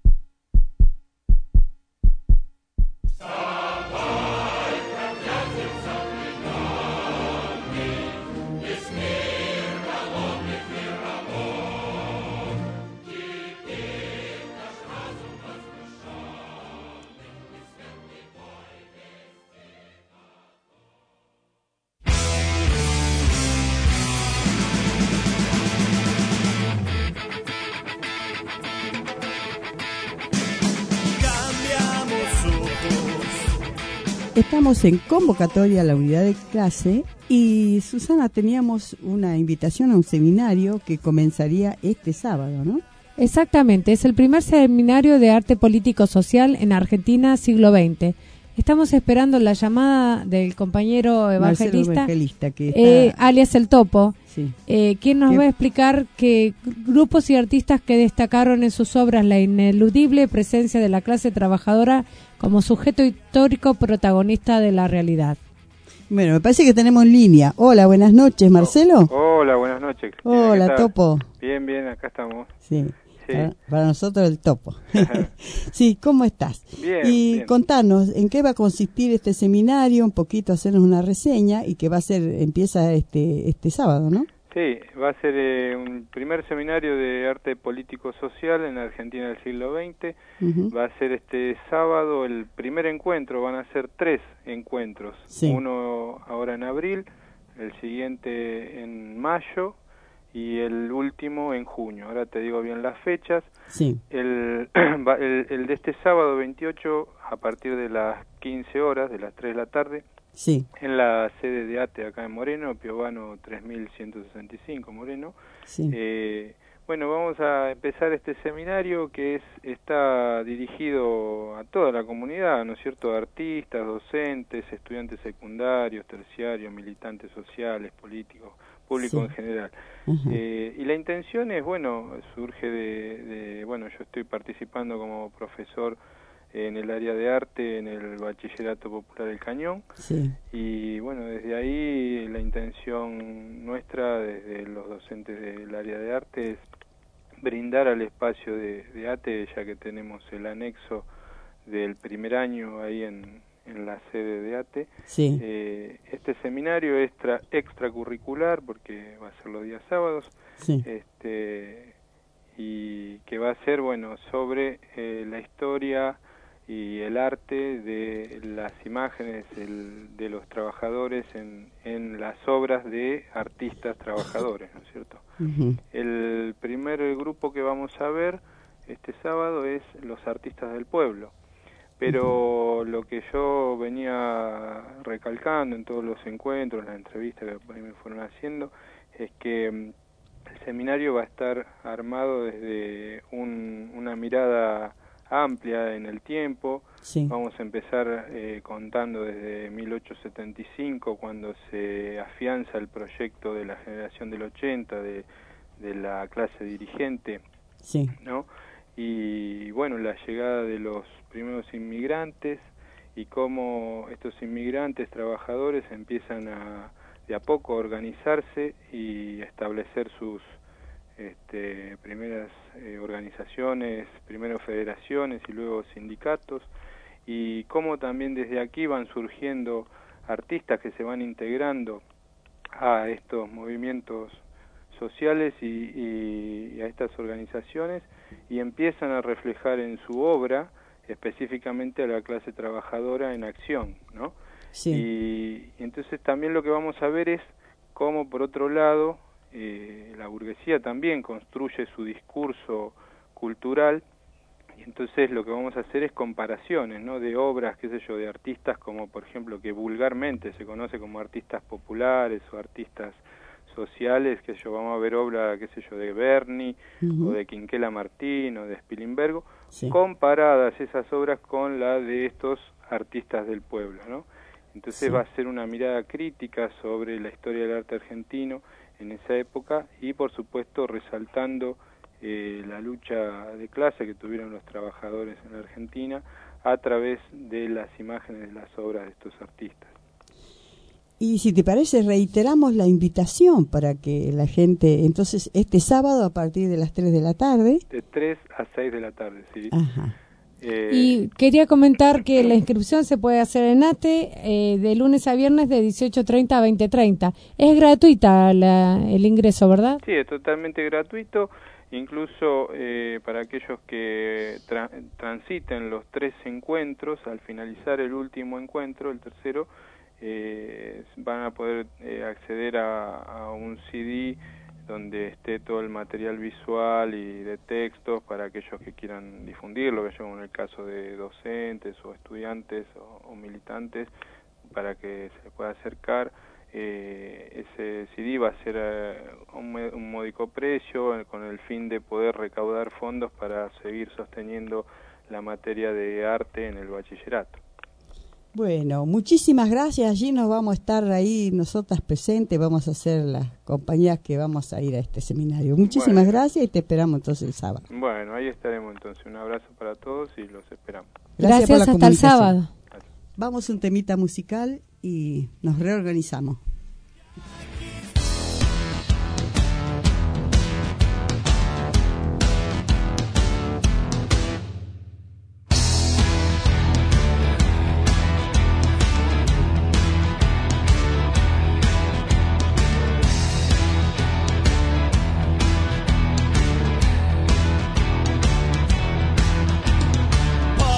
Estamos en Convocatoria a la unidad de clase y, Susana, teníamos una invitación a un seminario que comenzaría este sábado, ¿no? Exactamente, es el primer seminario de arte político-social en Argentina siglo XX. Estamos esperando la llamada del compañero evangelista que está... alias El Topo, sí. Quien nos va a explicar que grupos y artistas que destacaron en sus obras la ineludible presencia de la clase trabajadora como sujeto histórico protagonista de la realidad. Bueno, me parece que tenemos línea. Hola, buenas noches, Marcelo. Hola, buenas noches. Hola, Topo. Bien, acá estamos. Sí. Para nosotros el Topo. Sí, ¿cómo estás? Bien. Y bien. Contanos, ¿en qué va a consistir este seminario? Un poquito hacernos una reseña y que empieza este sábado, ¿no? Sí, va a ser un primer seminario de arte político-social en la Argentina del siglo XX. Uh-huh. Va a ser este sábado el primer encuentro, van a ser 3 encuentros. Sí. Uno ahora en abril, el siguiente en mayo y el último en junio. Ahora te digo bien las fechas. Sí. El de este sábado 28 a partir de las 15 horas, de las 3 de la tarde, sí. En la sede de ATE acá en Moreno, Piovano 3165 Moreno. Sí. Bueno, vamos a empezar este seminario que está dirigido a toda la comunidad, ¿no es cierto? Artistas, docentes, estudiantes secundarios, terciarios, militantes sociales, políticos, público en general. Uh-huh. Y la intención es, surge bueno, yo estoy participando como profesor en el área de arte en el Bachillerato Popular El Cañón. Sí. Y bueno, desde ahí la intención nuestra, desde los docentes del área de arte, es brindar al espacio de ATE, ya que tenemos el anexo del primer año ahí en la sede de ATE. Sí. Este seminario extracurricular, porque va a ser los días sábados, sí. Y que va a ser, sobre la historia y el arte de las imágenes de los trabajadores en las obras de artistas trabajadores, ¿no es cierto? Uh-huh. El primer grupo que vamos a ver este sábado es los artistas del pueblo, pero lo que yo venía recalcando en todos los encuentros, las entrevistas que por ahí me fueron haciendo, es que El seminario va a estar armado desde una mirada amplia en el tiempo. Sí. Vamos a empezar contando desde 1875, cuando se afianza el proyecto de la generación del 80, de la clase dirigente, sí, ¿no? Y bueno, la llegada de los primeros inmigrantes y cómo estos inmigrantes trabajadores empiezan de a poco a organizarse y establecer sus primeras organizaciones, primero federaciones y luego sindicatos, y cómo también desde aquí van surgiendo artistas que se van integrando a estos movimientos sociales y a estas organizaciones, y empiezan a reflejar en su obra específicamente a la clase trabajadora en acción, ¿no? Sí. Y entonces también lo que vamos a ver es cómo, por otro lado, la burguesía también construye su discurso cultural, y entonces lo que vamos a hacer es comparaciones, ¿no?, de obras, qué sé yo, de artistas como, por ejemplo, que vulgarmente se conoce como artistas populares o artistas sociales, que yo, vamos a ver obra, qué sé yo, de Berni, o de Quinquela Martín, o de Spilimbergo, sí, comparadas esas obras con la de estos artistas del pueblo, ¿no? Entonces sí, va a ser una mirada crítica sobre la historia del arte argentino en esa época, y por supuesto resaltando la lucha de clase que tuvieron los trabajadores en la Argentina a través de las imágenes de las obras de estos artistas. Y si te parece, reiteramos la invitación para que la gente, entonces, este sábado a partir de las 3 de la tarde. De 3 a 6 de la tarde, sí. Ajá. Y quería comentar que la inscripción se puede hacer en ATE de lunes a viernes de 18:30 a 20:30. Es gratuita el ingreso, ¿verdad? Sí, es totalmente gratuito, incluso para aquellos que transiten los 3 encuentros. Al finalizar el último encuentro, el tercero, van a poder acceder a un CD donde esté todo el material visual y de textos para aquellos que quieran difundirlo, que yo en el caso de docentes o estudiantes o militantes, para que se pueda acercar. Ese CD va a ser un módico precio, con el fin de poder recaudar fondos para seguir sosteniendo la materia de arte en el bachillerato. Bueno, muchísimas gracias. Allí nos vamos a estar ahí nosotras presentes, vamos a ser las compañías que vamos a ir a este seminario. Muchísimas gracias y te esperamos entonces el sábado. Bueno, ahí estaremos entonces. Un abrazo para todos y los esperamos. Gracias por la hasta el sábado. Vamos a un temita musical y nos reorganizamos.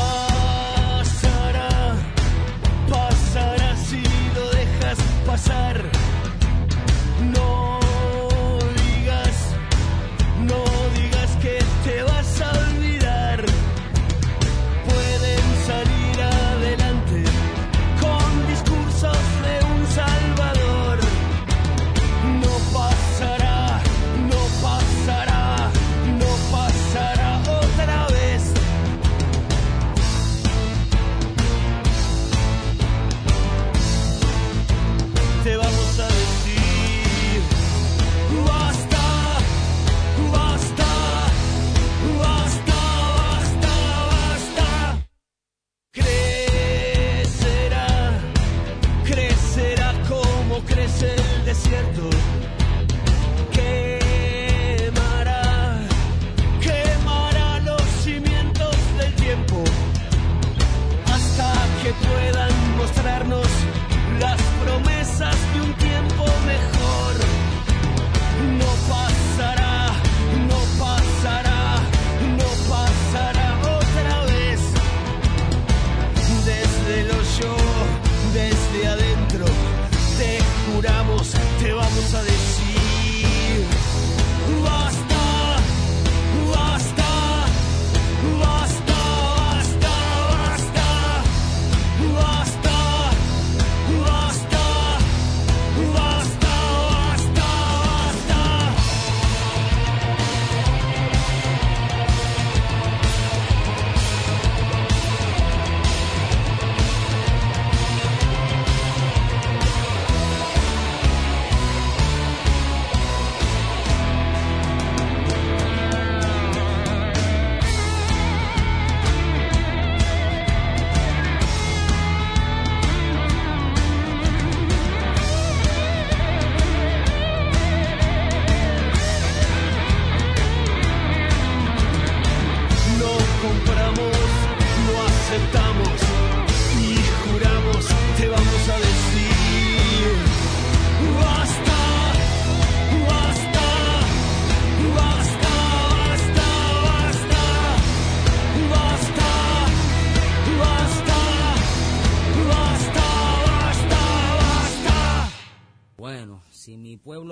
Pasará si lo dejas pasar.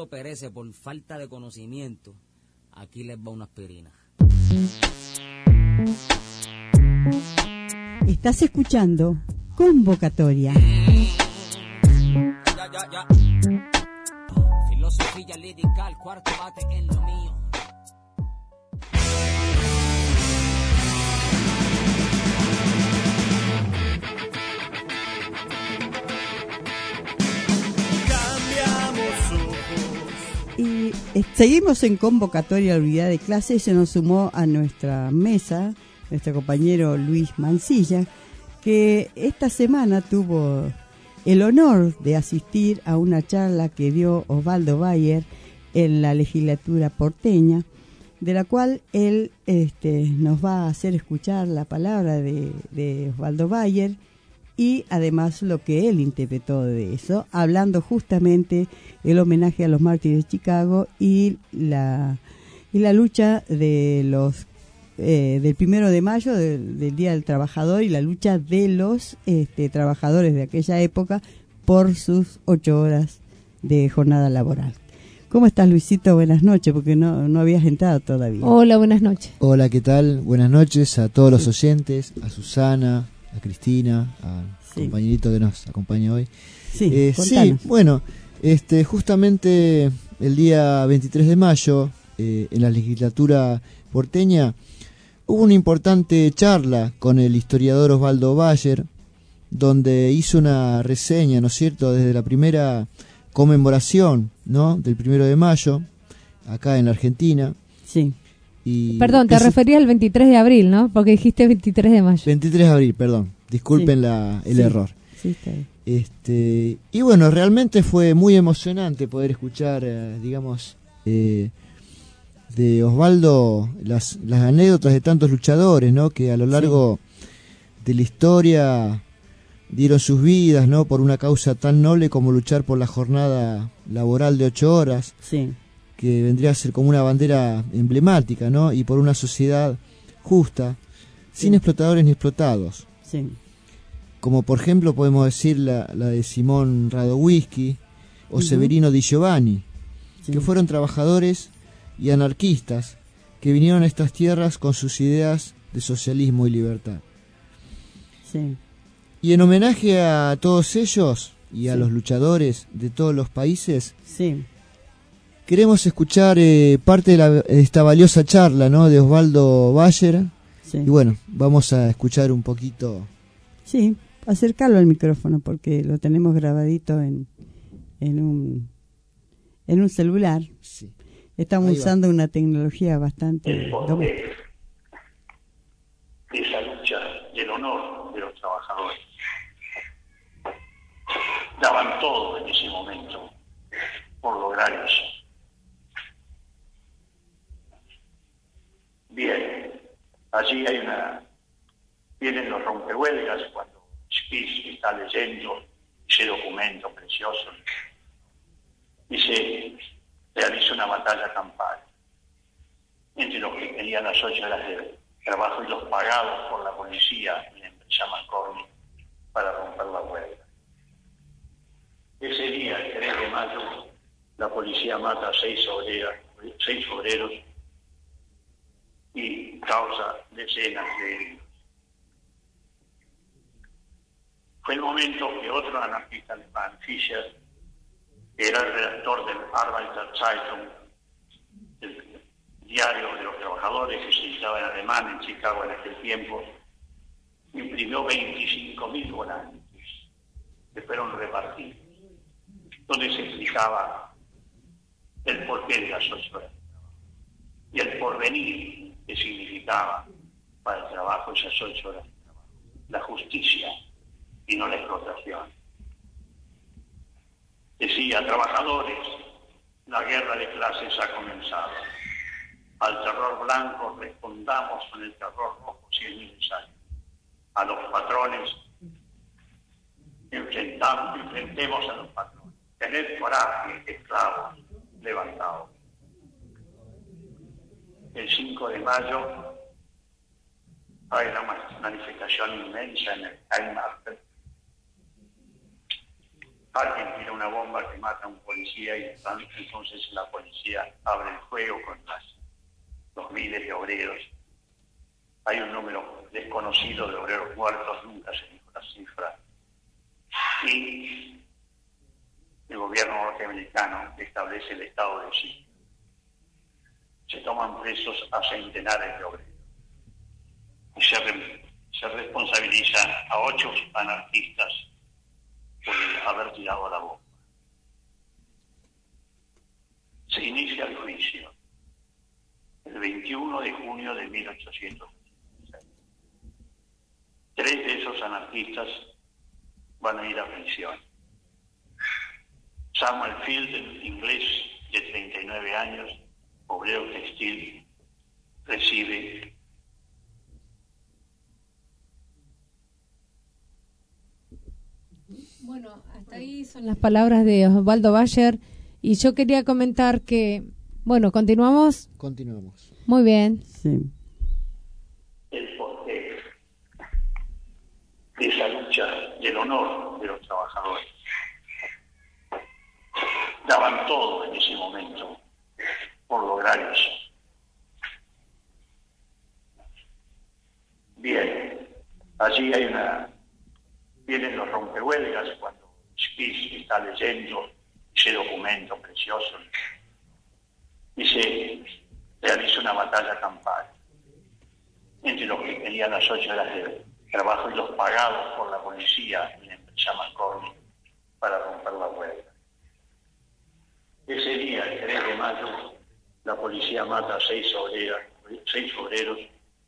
pueblo perece por falta de conocimiento, aquí les va una aspirina. Estás escuchando Convocatoria. Ya. Filosofía lirical, cuarto bate en lo mío. Y seguimos en Convocatoria a la unidad de clase. Se nos sumó a nuestra mesa nuestro compañero Luis Mancilla, que esta semana tuvo el honor de asistir a una charla que dio Osvaldo Bayer en la legislatura porteña, de la cual él nos va a hacer escuchar la palabra de Osvaldo Bayer y además lo que él interpretó de eso, hablando justamente el homenaje a los mártires de Chicago y la lucha de los del 1 de mayo, del Día del Trabajador, y la lucha de los trabajadores de aquella época por sus 8 horas de jornada laboral. ¿Cómo estás, Luisito? Buenas noches, porque no habías entrado todavía. Hola, buenas noches. Hola, ¿qué tal? Buenas noches a todos los oyentes, a Susana, a Cristina, al compañerito que nos acompaña hoy. Sí, bueno, justamente el día 23 de mayo, en la legislatura porteña, hubo una importante charla con el historiador Osvaldo Bayer, donde hizo una reseña, ¿no es cierto?, desde la primera conmemoración, ¿no?, del 1 de mayo, acá en la Argentina. Sí. Y perdón, te referías al 23 de abril, ¿no? Porque dijiste 23 de mayo. 23 de abril, perdón. Disculpen el error. Sí, está bien. Y bueno, realmente fue muy emocionante poder escuchar, de Osvaldo las anécdotas de tantos luchadores, ¿no?, que a lo largo de la historia dieron sus vidas, ¿no?, por una causa tan noble como luchar por la jornada laboral de 8 horas, que vendría a ser como una bandera emblemática, ¿no?, y por una sociedad justa, sin explotadores ni explotados. Sí. Como por ejemplo podemos decir la de Simón Radowisky o Severino Di Giovanni, que fueron trabajadores y anarquistas que vinieron a estas tierras con sus ideas de socialismo y libertad. Sí. Y en homenaje a todos ellos y a los luchadores de todos los países, queremos escuchar parte de esta valiosa charla, ¿no?, de Osvaldo Bayer. Y bueno, vamos a escuchar un poquito. Sí, acercarlo al micrófono porque lo tenemos grabadito en un celular. Sí. Estamos usando una tecnología bastante de esa lucha y el honor de los trabajadores. Daban todo en ese momento por lograr eso. Bien, allí vienen los rompehuelgas cuando Spitz está leyendo ese documento precioso y se realiza una batalla campal entre los que tenían las 8 horas de trabajo y los pagados por la policía en la empresa McCormick para romper la huelga. Ese día, el 3 de mayo, la policía mata a 6 obreros y causa decenas de heridos. Fue el momento que otro anarquista alemán, Fischer, que era el redactor del Arbeiter Zeitung, el diario de los trabajadores que se editaba en alemán en Chicago en aquel tiempo, imprimió 25.000 volantes que fueron repartidos, donde se explicaba el porqué de las 8 horas y el porvenir que significaba para el trabajo esas 8 horas de trabajo, la justicia y no la explotación. Decía: trabajadores, la guerra de clases ha comenzado. Al terror blanco respondamos con el terror rojo si es necesario. A los patrones, enfrentemos a los patrones. Tened coraje, esclavos, levantaos. El 5 de mayo hay una manifestación inmensa en el Kleinmarkt. alguien tira una bomba que mata a un policía y entonces la policía abre el fuego con los miles de obreros. Hay un número desconocido de obreros muertos, nunca se dijo la cifra. Y el gobierno norteamericano establece el estado de sitio. Se toman presos a centenares de obreros. Y se responsabiliza a 8 anarquistas por haber tirado la bomba. Se inicia el juicio el 21 de junio de 1886. 3 de esos anarquistas van a ir a prisión. Samuel Field, el inglés de 39 años, obrero textil, recibe Bueno, hasta ahí son las palabras de Osvaldo Bayer y yo quería comentar que, bueno, ¿continuamos? Continuamos. Muy bien. Sí. el porqué de esa lucha del honor de los trabajadores. Daban todo en ese momento por lograr eso. Bien, allí vienen los rompehuelgas cuando Spitz está leyendo ese documento precioso y se realiza una batalla campal entre los que tenían las 8 horas de trabajo y los pagados por la policía en la empresa McCormick para romper la huelga. Ese día, el 3 de mayo, la policía mata a 6 obreros.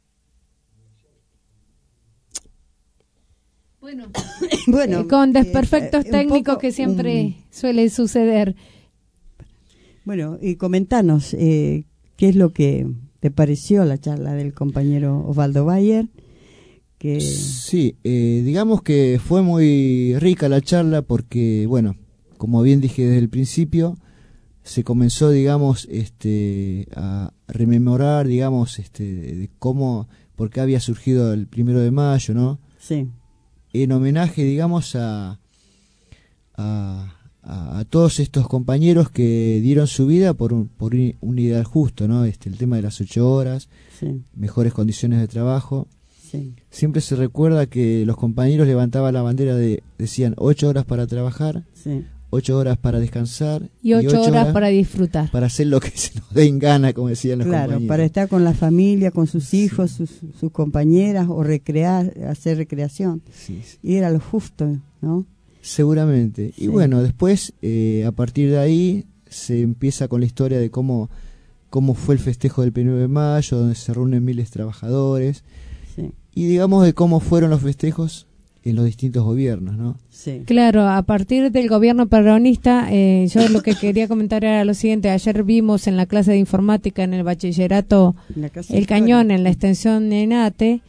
Bueno, con desperfectos técnicos que siempre suele suceder. Bueno, y comentanos qué es lo que te pareció la charla del compañero Osvaldo Bayer. Sí, digamos que fue muy rica la charla porque, bueno, como bien dije desde el principio, se comenzó, digamos, a rememorar, digamos, de cómo, por qué había surgido el 1 de mayo, ¿no? Sí. En homenaje, digamos, a todos estos compañeros que dieron su vida por un ideal justo, ¿no? El tema de las 8 horas, sí, mejores condiciones de trabajo. Sí. Siempre se recuerda que los compañeros levantaban la bandera decían 8 horas para trabajar, sí, 8 horas para descansar y 8 horas para disfrutar. Para hacer lo que se nos dé en gana, como decían los compañeros. Claro, para estar con la familia, con sus hijos, sus compañeras, o hacer recreación. Sí, sí. Y era lo justo, ¿no? Seguramente. Sí. Y bueno, después, a partir de ahí, se empieza con la historia de cómo fue el festejo del 1 de mayo, donde se reúnen miles de trabajadores. Sí. Y digamos de cómo fueron los festejos en los distintos gobiernos, ¿no? Sí. Claro, a partir del gobierno peronista, yo lo que quería comentar era lo siguiente. Ayer vimos en la clase de informática en el bachillerato El Cañón, en la extensión de Enate,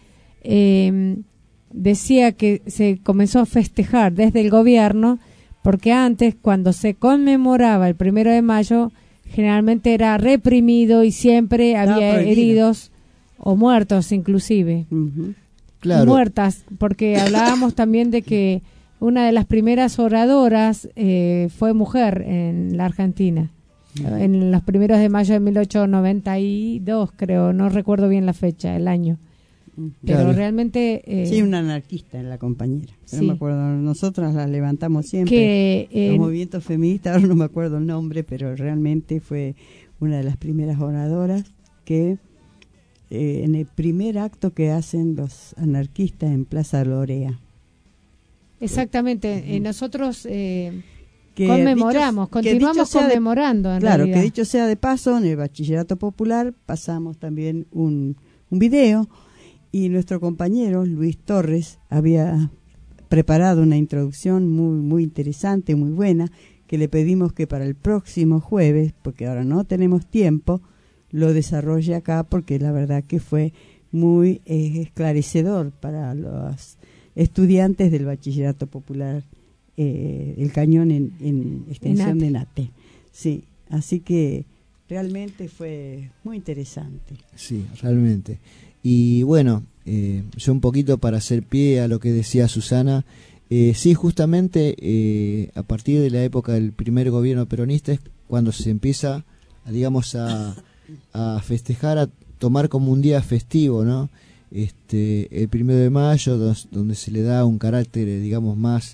decía que se comenzó a festejar desde el gobierno, porque antes, cuando se conmemoraba el 1 de mayo, generalmente era reprimido y siempre había heridos o muertos inclusive. Uh-huh. Claro. Muertas, porque hablábamos también de que una de las primeras oradoras fue mujer en la Argentina, en los 1 de mayo de 1892, creo, no recuerdo bien la fecha, el año. Pero claro, realmente... sí, una anarquista en la compañera, sí, no me acuerdo, nosotras la levantamos siempre, los movimientos feministas, ahora no me acuerdo el nombre, pero realmente fue una de las primeras oradoras que... en el primer acto que hacen los anarquistas en Plaza Lorea. Exactamente, nosotros conmemoramos, continuamos conmemorando. Claro, realidad, que dicho sea de paso, en el Bachillerato Popular pasamos también un video y nuestro compañero Luis Torres había preparado una introducción muy interesante, muy buena, que le pedimos que para el próximo jueves, porque ahora no tenemos tiempo, lo desarrolle acá, porque la verdad que fue muy esclarecedor para los estudiantes del Bachillerato Popular El Cañón en extensión de Enate. Sí, así que realmente fue muy interesante. Sí, realmente. Y bueno, yo un poquito para hacer pie a lo que decía Susana, Sí, justamente a partir de la época del primer gobierno peronista es cuando se empieza, digamos, a festejar, a tomar como un día festivo, ¿no? El 1 de mayo, donde se le da un carácter, digamos, más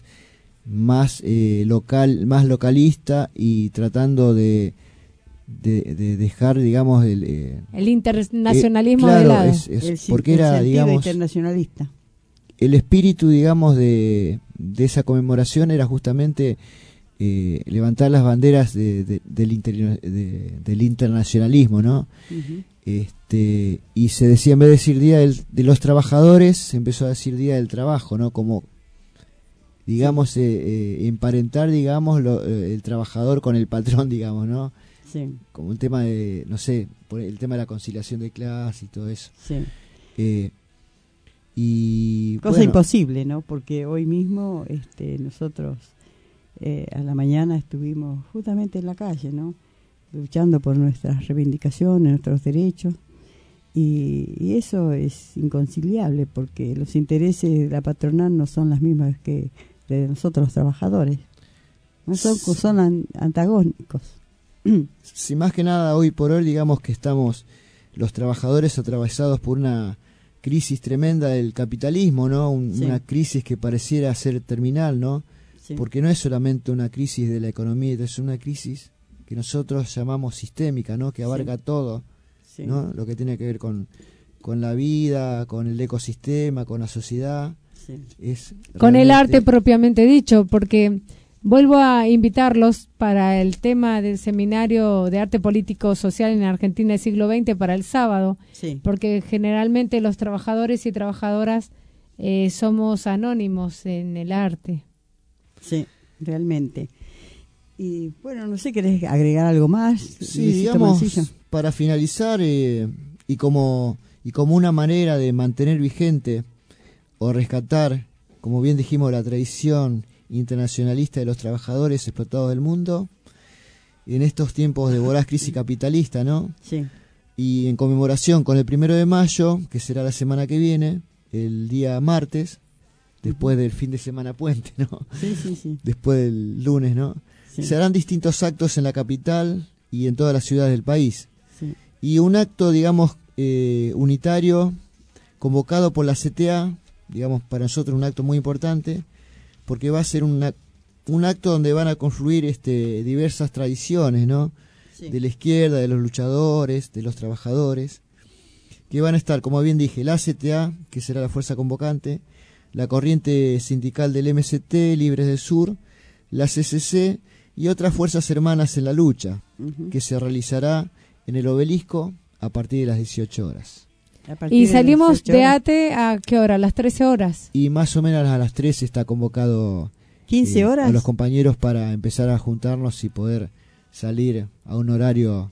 local, más localista, y tratando de dejar, digamos, el internacionalismo claro, de lado. Porque era, digamos, internacionalista. El espíritu, digamos, de esa conmemoración era justamente levantar las banderas del internacionalismo, ¿no? Uh-huh. Y se decía, en vez de decir Día de los Trabajadores, se empezó a decir Día del Trabajo, ¿no? Como, digamos, emparentar, digamos, el trabajador con el patrón, digamos, ¿no? Sí. Como un tema de, no sé, el tema de la conciliación de clases y todo eso. Sí. Y cosa imposible, ¿no? Porque hoy mismo nosotros a la mañana estuvimos justamente en la calle, ¿no? Luchando por nuestras reivindicaciones, nuestros derechos, y eso es inconciliable porque los intereses de la patronal no son las mismas que de nosotros los trabajadores, no son antagónicos. Si más que nada hoy por hoy, digamos que estamos los trabajadores atravesados por una crisis tremenda del capitalismo, ¿no? Una crisis que pareciera ser terminal, ¿no? Sí. Porque no es solamente una crisis de la economía, es una crisis que nosotros llamamos sistémica, ¿no? Que abarca todo, ¿no? Lo que tiene que ver con la vida, con el ecosistema, con la sociedad. Con el arte propiamente dicho, porque vuelvo a invitarlos para el tema del seminario de arte político social en Argentina del siglo XX para el sábado, porque generalmente los trabajadores y trabajadoras somos anónimos en el arte. Sí, realmente. Y bueno, no sé, ¿querés agregar algo más? Sí, digamos, para finalizar, y como una manera de mantener vigente o rescatar, como bien dijimos, la tradición internacionalista de los trabajadores explotados del mundo en estos tiempos de voraz crisis capitalista, ¿no? Sí. Y en conmemoración con el 1 de mayo, que será la semana que viene, el día martes, después del fin de semana puente, ¿no? Sí. Después del lunes, ¿no? Sí. Se harán distintos actos en la capital y en todas las ciudades del país. Sí. Y un acto, digamos, unitario, convocado por la CTA, digamos, para nosotros un acto muy importante, porque va a ser un acto donde van a confluir diversas tradiciones, ¿no? Sí. De la izquierda, de los luchadores, de los trabajadores, que van a estar, como bien dije, la CTA, que será la fuerza convocante, la corriente sindical del MST, Libres del Sur, la CCC y otras fuerzas hermanas en la lucha, que se realizará en el Obelisco a partir de las 18 horas. Y salimos de ATE a qué hora, a las 13 horas. Y más o menos a las 13 está convocado 15 horas a los compañeros para empezar a juntarnos y poder salir a un horario,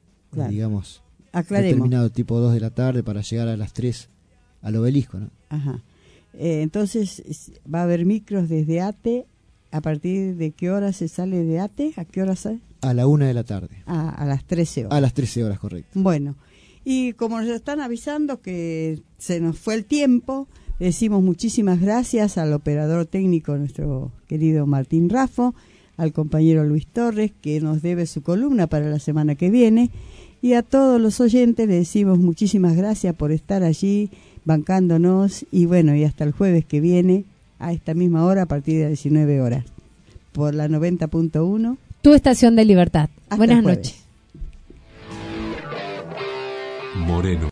digamos, determinado, tipo 2 de la tarde, para llegar a las 3 al Obelisco, ¿no? Ajá. Entonces va a haber micros desde ATE. ¿A partir de qué hora se sale de ATE? ¿A qué hora sale? A la 1 de la tarde. A las 13 horas. A las 13 horas, correcto. Bueno, y como nos están avisando que se nos fue el tiempo, decimos muchísimas gracias al operador técnico, nuestro querido Martín Raffo, al compañero Luis Torres, que nos debe su columna para la semana que viene, y a todos los oyentes les decimos muchísimas gracias por estar allí bancándonos, y bueno, y hasta el jueves que viene a esta misma hora a partir de las 19 horas por la 90.1, tu estación de libertad. Buenas noches. Moreno.